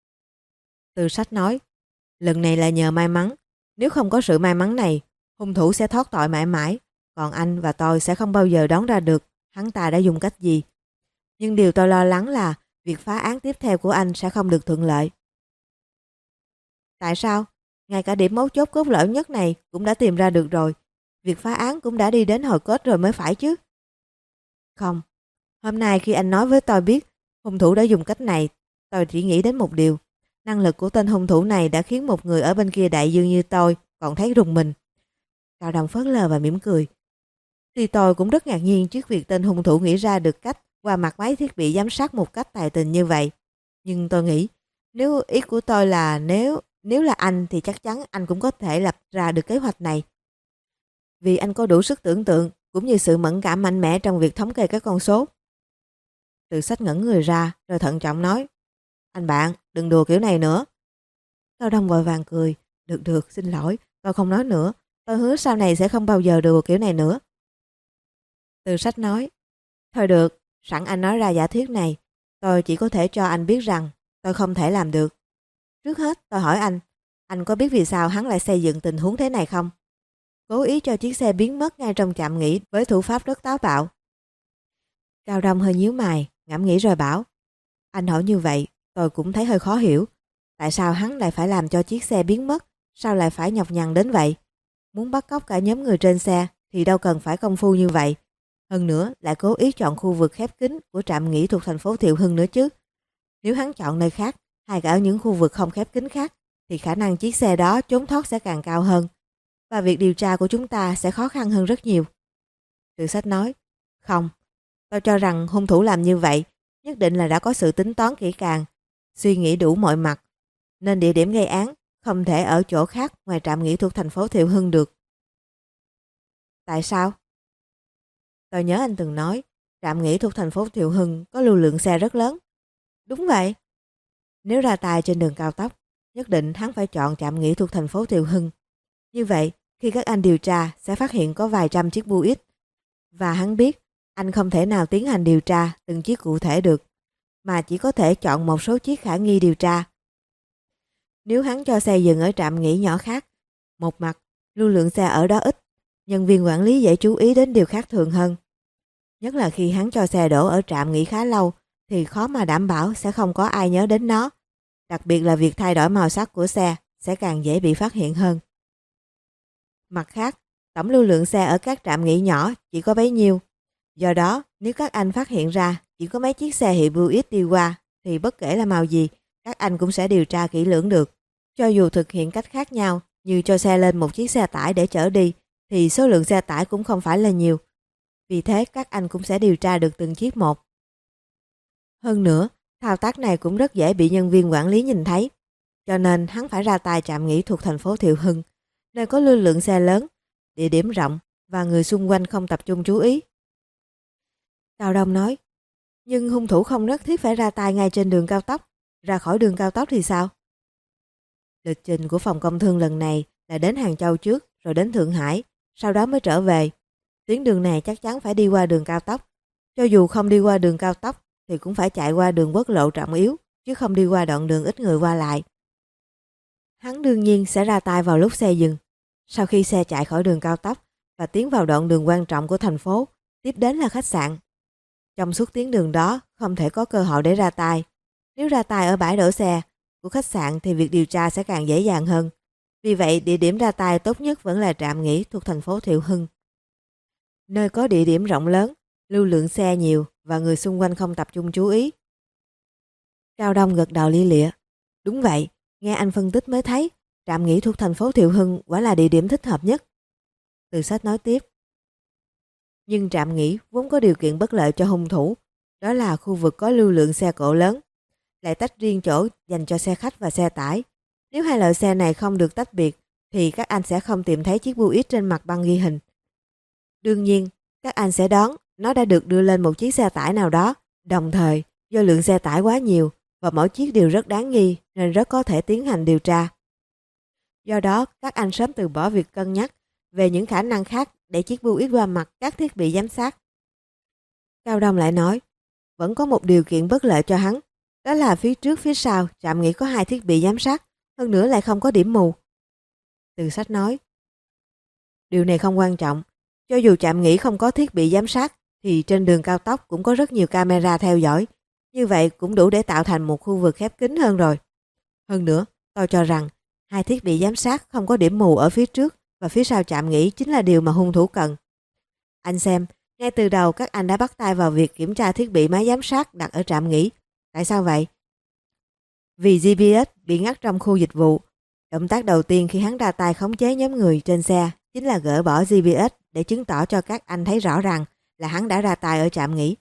Từ Sách nói, lần này là nhờ may mắn. Nếu không có sự may mắn này, hung thủ sẽ thoát tội mãi mãi. Còn anh và tôi sẽ không bao giờ đoán ra được hắn ta đã dùng cách gì. Nhưng điều tôi lo lắng là việc phá án tiếp theo của anh sẽ không được thuận lợi. Tại sao? Ngay cả điểm mấu chốt cốt lõi nhất này cũng đã tìm ra được rồi. Việc phá án cũng đã đi đến hồi kết rồi mới phải chứ. Không. Hôm nay khi anh nói với tôi biết hung thủ đã dùng cách này, tôi chỉ nghĩ đến một điều. Năng lực của tên hung thủ này đã khiến một người ở bên kia đại dương như tôi còn thấy rùng mình. Cao Đông phớt lờ và mỉm cười. Thì tôi cũng rất ngạc nhiên trước việc tên hung thủ nghĩ ra được cách qua mặt máy thiết bị giám sát một cách tài tình như vậy. Nhưng tôi nghĩ, nếu ý của tôi là nếu là anh thì chắc chắn anh cũng có thể lập ra được kế hoạch này. Vì anh có đủ sức tưởng tượng cũng như sự mẫn cảm mạnh mẽ trong việc thống kê các con số. Từ Sách ngẩn người ra rồi thận trọng nói, anh bạn đừng đùa kiểu này nữa. Cao Đông vội vàng cười, được, xin lỗi, tôi không nói nữa, tôi hứa sau này sẽ không bao giờ đùa kiểu này nữa. Từ Sách nói, thôi được, sẵn anh nói ra giả thuyết này, tôi chỉ có thể cho anh biết rằng tôi không thể làm được. Trước hết tôi hỏi anh có biết vì sao hắn lại xây dựng tình huống thế này không? Cố ý cho chiếc xe biến mất ngay trong trạm nghỉ với thủ pháp rất táo bạo. Cao Đông hơi nhíu mày, ngẫm nghĩ rồi bảo, anh hỏi như vậy tôi cũng thấy hơi khó hiểu. Tại sao hắn lại phải làm cho chiếc xe biến mất? Sao lại phải nhọc nhằn đến vậy? Muốn bắt cóc cả nhóm người trên xe thì đâu cần phải công phu như vậy. Hơn nữa lại cố ý chọn khu vực khép kín của trạm nghỉ thuộc thành phố Thiệu Hưng nữa chứ. Nếu hắn chọn nơi khác hay cả ở những khu vực không khép kín khác thì khả năng chiếc xe đó trốn thoát sẽ càng cao hơn. Và việc điều tra của chúng ta sẽ khó khăn hơn rất nhiều. Từ Sách nói, không, tôi cho rằng hung thủ làm như vậy nhất định là đã có sự tính toán kỹ càng, suy nghĩ đủ mọi mặt, nên địa điểm gây án không thể ở chỗ khác ngoài trạm nghỉ thuộc thành phố Thiệu Hưng được. Tại sao? Tôi nhớ anh từng nói trạm nghỉ thuộc thành phố Thiệu Hưng có lưu lượng xe rất lớn. Đúng vậy. Nếu ra tay trên đường cao tốc, nhất định hắn phải chọn trạm nghỉ thuộc thành phố Thiệu Hưng. Như vậy, khi các anh điều tra sẽ phát hiện có vài trăm chiếc bus. Và hắn biết anh không thể nào tiến hành điều tra từng chiếc cụ thể được, mà chỉ có thể chọn một số chiếc khả nghi điều tra. Nếu hắn cho xe dừng ở trạm nghỉ nhỏ khác, một mặt lưu lượng xe ở đó ít, nhân viên quản lý dễ chú ý đến điều khác thường hơn. Nhất là khi hắn cho xe đổ ở trạm nghỉ khá lâu thì khó mà đảm bảo sẽ không có ai nhớ đến nó. Đặc biệt là việc thay đổi màu sắc của xe sẽ càng dễ bị phát hiện hơn. Mặt khác, tổng lưu lượng xe ở các trạm nghỉ nhỏ chỉ có bấy nhiêu. Do đó, nếu các anh phát hiện ra chỉ có mấy chiếc xe hiệu Buick đi qua thì bất kể là màu gì, các anh cũng sẽ điều tra kỹ lưỡng được. Cho dù thực hiện cách khác nhau như cho xe lên một chiếc xe tải để chở đi thì số lượng xe tải cũng không phải là nhiều. Vì thế các anh cũng sẽ điều tra được từng chiếc một. Hơn nữa, thao tác này cũng rất dễ bị nhân viên quản lý nhìn thấy. Cho nên hắn phải ra tay trạm nghỉ thuộc thành phố Thiệu Hưng, nơi có lưu lượng xe lớn, địa điểm rộng và người xung quanh không tập trung chú ý. Cao Đông nói, nhưng hung thủ không nhất thiết phải ra tay ngay trên đường cao tốc. Ra khỏi đường cao tốc thì sao? Lịch trình của phòng công thương lần này là đến Hàng Châu trước, rồi đến Thượng Hải, sau đó mới trở về. Tuyến đường này chắc chắn phải đi qua đường cao tốc. Cho dù không đi qua đường cao tốc thì cũng phải chạy qua đường quốc lộ trọng yếu, chứ không đi qua đoạn đường ít người qua lại. Hắn đương nhiên sẽ ra tay vào lúc xe dừng. Sau khi xe chạy khỏi đường cao tốc và tiến vào đoạn đường quan trọng của thành phố, tiếp đến là khách sạn. Trong suốt tuyến đường đó không thể có cơ hội để ra tay. Nếu ra tay ở bãi đổ xe của khách sạn thì việc điều tra sẽ càng dễ dàng hơn. Vì vậy địa điểm ra tay tốt nhất vẫn là trạm nghỉ thuộc thành phố Thiệu Hưng. Nơi có địa điểm rộng lớn, lưu lượng xe nhiều và người xung quanh không tập trung chú ý. Cao Đông gật đầu lia lịa. Đúng vậy, nghe anh phân tích mới thấy trạm nghỉ thuộc thành phố Thiệu Hưng quả là địa điểm thích hợp nhất. Từ Sách nói tiếp. Nhưng trạm nghỉ vốn có điều kiện bất lợi cho hung thủ, đó là khu vực có lưu lượng xe cộ lớn, lại tách riêng chỗ dành cho xe khách và xe tải. Nếu hai loại xe này không được tách biệt thì các anh sẽ không tìm thấy chiếc Buick trên mặt băng ghi hình. Đương nhiên, các anh sẽ đoán nó đã được đưa lên một chiếc xe tải nào đó. Đồng thời, do lượng xe tải quá nhiều và mỗi chiếc đều rất đáng nghi nên rất có thể tiến hành điều tra. Do đó, các anh sớm từ bỏ việc cân nhắc về những khả năng khác để chiếc Buick qua mặt các thiết bị giám sát. Cao Đông lại nói, vẫn có một điều kiện bất lợi cho hắn, đó là phía trước phía sau trạm nghỉ có 2 thiết bị giám sát, hơn nữa lại không có điểm mù. Từ Sách nói, điều này không quan trọng, cho dù trạm nghỉ không có thiết bị giám sát thì trên đường cao tốc cũng có rất nhiều camera theo dõi, như vậy cũng đủ để tạo thành một khu vực khép kín hơn rồi. Hơn nữa, tôi cho rằng 2 thiết bị giám sát không có điểm mù ở phía trước và phía sau trạm nghỉ chính là điều mà hung thủ cần. Anh xem, ngay từ đầu các anh đã bắt tay vào việc kiểm tra thiết bị máy giám sát đặt ở trạm nghỉ. Tại sao vậy? Vì GPS bị ngắt trong khu dịch vụ. Động tác đầu tiên khi hắn ra tay khống chế nhóm người trên xe chính là gỡ bỏ GPS để chứng tỏ cho các anh thấy rõ ràng là hắn đã ra tay ở trạm nghỉ.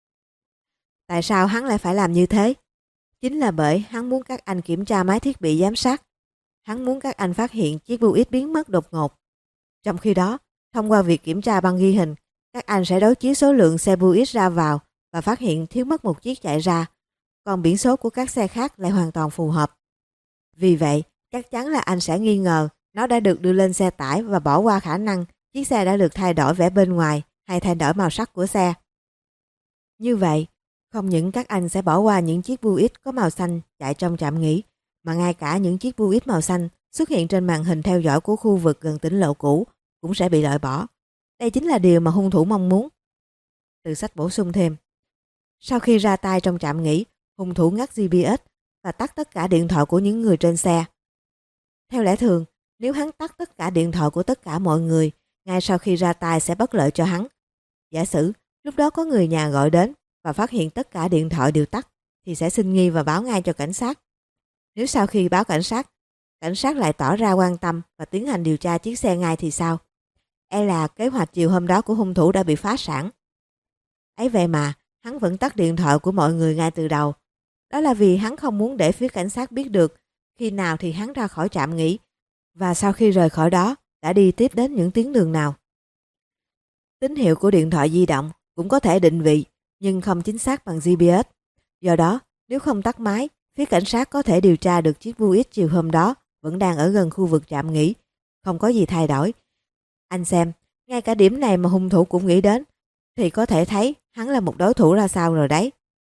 Tại sao hắn lại phải làm như thế? Chính là bởi hắn muốn các anh kiểm tra máy thiết bị giám sát. Hắn muốn các anh phát hiện chiếc Buick biến mất đột ngột. Trong khi đó, thông qua việc kiểm tra băng ghi hình, các anh sẽ đối chiếu số lượng xe Buick ra vào và phát hiện thiếu mất một chiếc chạy ra, còn biển số của các xe khác lại hoàn toàn phù hợp. Vì vậy, chắc chắn là anh sẽ nghi ngờ nó đã được đưa lên xe tải và bỏ qua khả năng chiếc xe đã được thay đổi vẻ bên ngoài hay thay đổi màu sắc của xe. Như vậy, không những các anh sẽ bỏ qua những chiếc Buick có màu xanh chạy trong trạm nghỉ, mà ngay cả những chiếc Buick màu xanh xuất hiện trên màn hình theo dõi của khu vực gần tỉnh lộ cũ cũng sẽ bị loại bỏ. Đây chính là điều mà hung thủ mong muốn. Từ Sách bổ sung thêm. Sau khi ra tay trong trạm nghỉ, hung thủ ngắt GPS và tắt tất cả điện thoại của những người trên xe. Theo lẽ thường, nếu hắn tắt tất cả điện thoại của tất cả mọi người, ngay sau khi ra tay sẽ bất lợi cho hắn. Giả sử lúc đó có người nhà gọi đến và phát hiện tất cả điện thoại đều tắt thì sẽ sinh nghi và báo ngay cho cảnh sát. Nếu sau khi báo cảnh sát lại tỏ ra quan tâm và tiến hành điều tra chiếc xe ngay thì sao? E là kế hoạch chiều hôm đó của hung thủ đã bị phá sản. Ấy vậy mà, hắn vẫn tắt điện thoại của mọi người ngay từ đầu. Đó là vì hắn không muốn để phía cảnh sát biết được khi nào thì hắn ra khỏi trạm nghỉ và sau khi rời khỏi đó đã đi tiếp đến những tuyến đường nào. Tín hiệu của điện thoại di động cũng có thể định vị nhưng không chính xác bằng GPS. Do đó, nếu không tắt máy, phía cảnh sát có thể điều tra được chiếc Buick chiều hôm đó vẫn đang ở gần khu vực trạm nghỉ, không có gì thay đổi. Anh xem, ngay cả điểm này mà hung thủ cũng nghĩ đến, thì có thể thấy hắn là một đối thủ ra sao rồi đấy.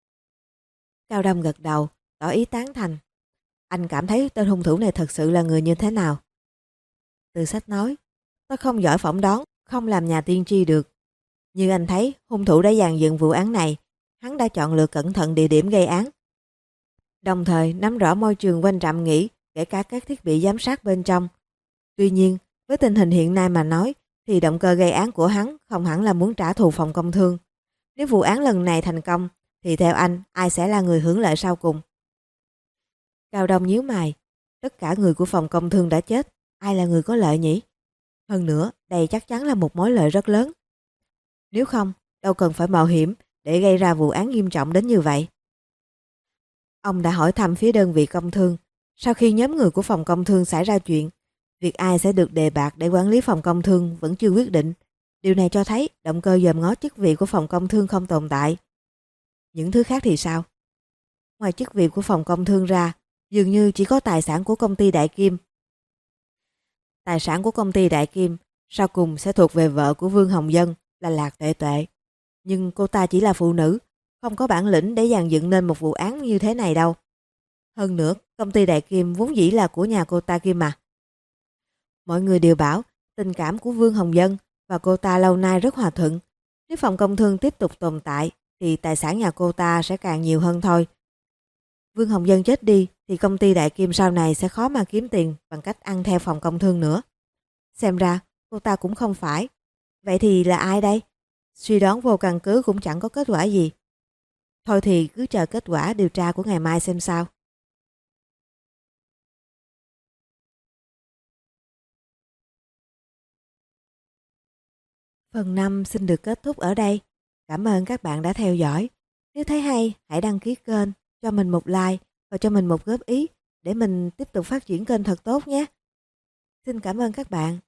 Cao Đông gật đầu, tỏ ý tán thành. Anh cảm thấy tên hung thủ này thật sự là người như thế nào? Từ Sách nói, tôi không giỏi phỏng đoán, không làm nhà tiên tri được. Như anh thấy, hung thủ đã dàn dựng vụ án này, hắn đã chọn lựa cẩn thận địa điểm gây án. Đồng thời nắm rõ môi trường quanh trạm nghỉ, kể cả các thiết bị giám sát bên trong. Tuy nhiên, với tình hình hiện nay mà nói, thì động cơ gây án của hắn không hẳn là muốn trả thù phòng công thương. Nếu vụ án lần này thành công, thì theo anh ai sẽ là người hưởng lợi sau cùng? Cao Đông nhíu mày, tất cả người của phòng công thương đã chết, ai là người có lợi nhỉ? Hơn nữa, đây chắc chắn là một mối lợi rất lớn. Nếu không, đâu cần phải mạo hiểm để gây ra vụ án nghiêm trọng đến như vậy. Ông đã hỏi thăm phía đơn vị công thương, sau khi nhóm người của phòng công thương xảy ra chuyện, việc ai sẽ được đề bạt để quản lý phòng công thương vẫn chưa quyết định. Điều này cho thấy động cơ dòm ngó chức vị của phòng công thương không tồn tại. Những thứ khác thì sao? Ngoài chức vị của phòng công thương ra, dường như chỉ có tài sản của công ty Đại Kim. Tài sản của công ty Đại Kim sau cùng sẽ thuộc về vợ của Vương Hồng Dân là Lạc Tuệ Tuệ. Nhưng cô ta chỉ là phụ nữ, không có bản lĩnh để dàn dựng nên một vụ án như thế này đâu. Hơn nữa, công ty Đại Kim vốn dĩ là của nhà cô ta kia mà. Mọi người đều bảo tình cảm của Vương Hồng Dân và cô ta lâu nay rất hòa thuận. Nếu phòng công thương tiếp tục tồn tại thì tài sản nhà cô ta sẽ càng nhiều hơn thôi. Vương Hồng Dân chết đi thì công ty Đại Kim sau này sẽ khó mà kiếm tiền bằng cách ăn theo phòng công thương nữa. Xem ra cô ta cũng không phải. Vậy thì là ai đây? Suy đoán vô căn cứ cũng chẳng có kết quả gì. Thôi thì cứ chờ kết quả điều tra của ngày mai xem sao. Phần 5 xin được kết thúc ở đây. Cảm ơn các bạn đã theo dõi. Nếu thấy hay, hãy đăng ký kênh, cho mình một like và cho mình một góp ý để mình tiếp tục phát triển kênh thật tốt nhé. Xin cảm ơn các bạn.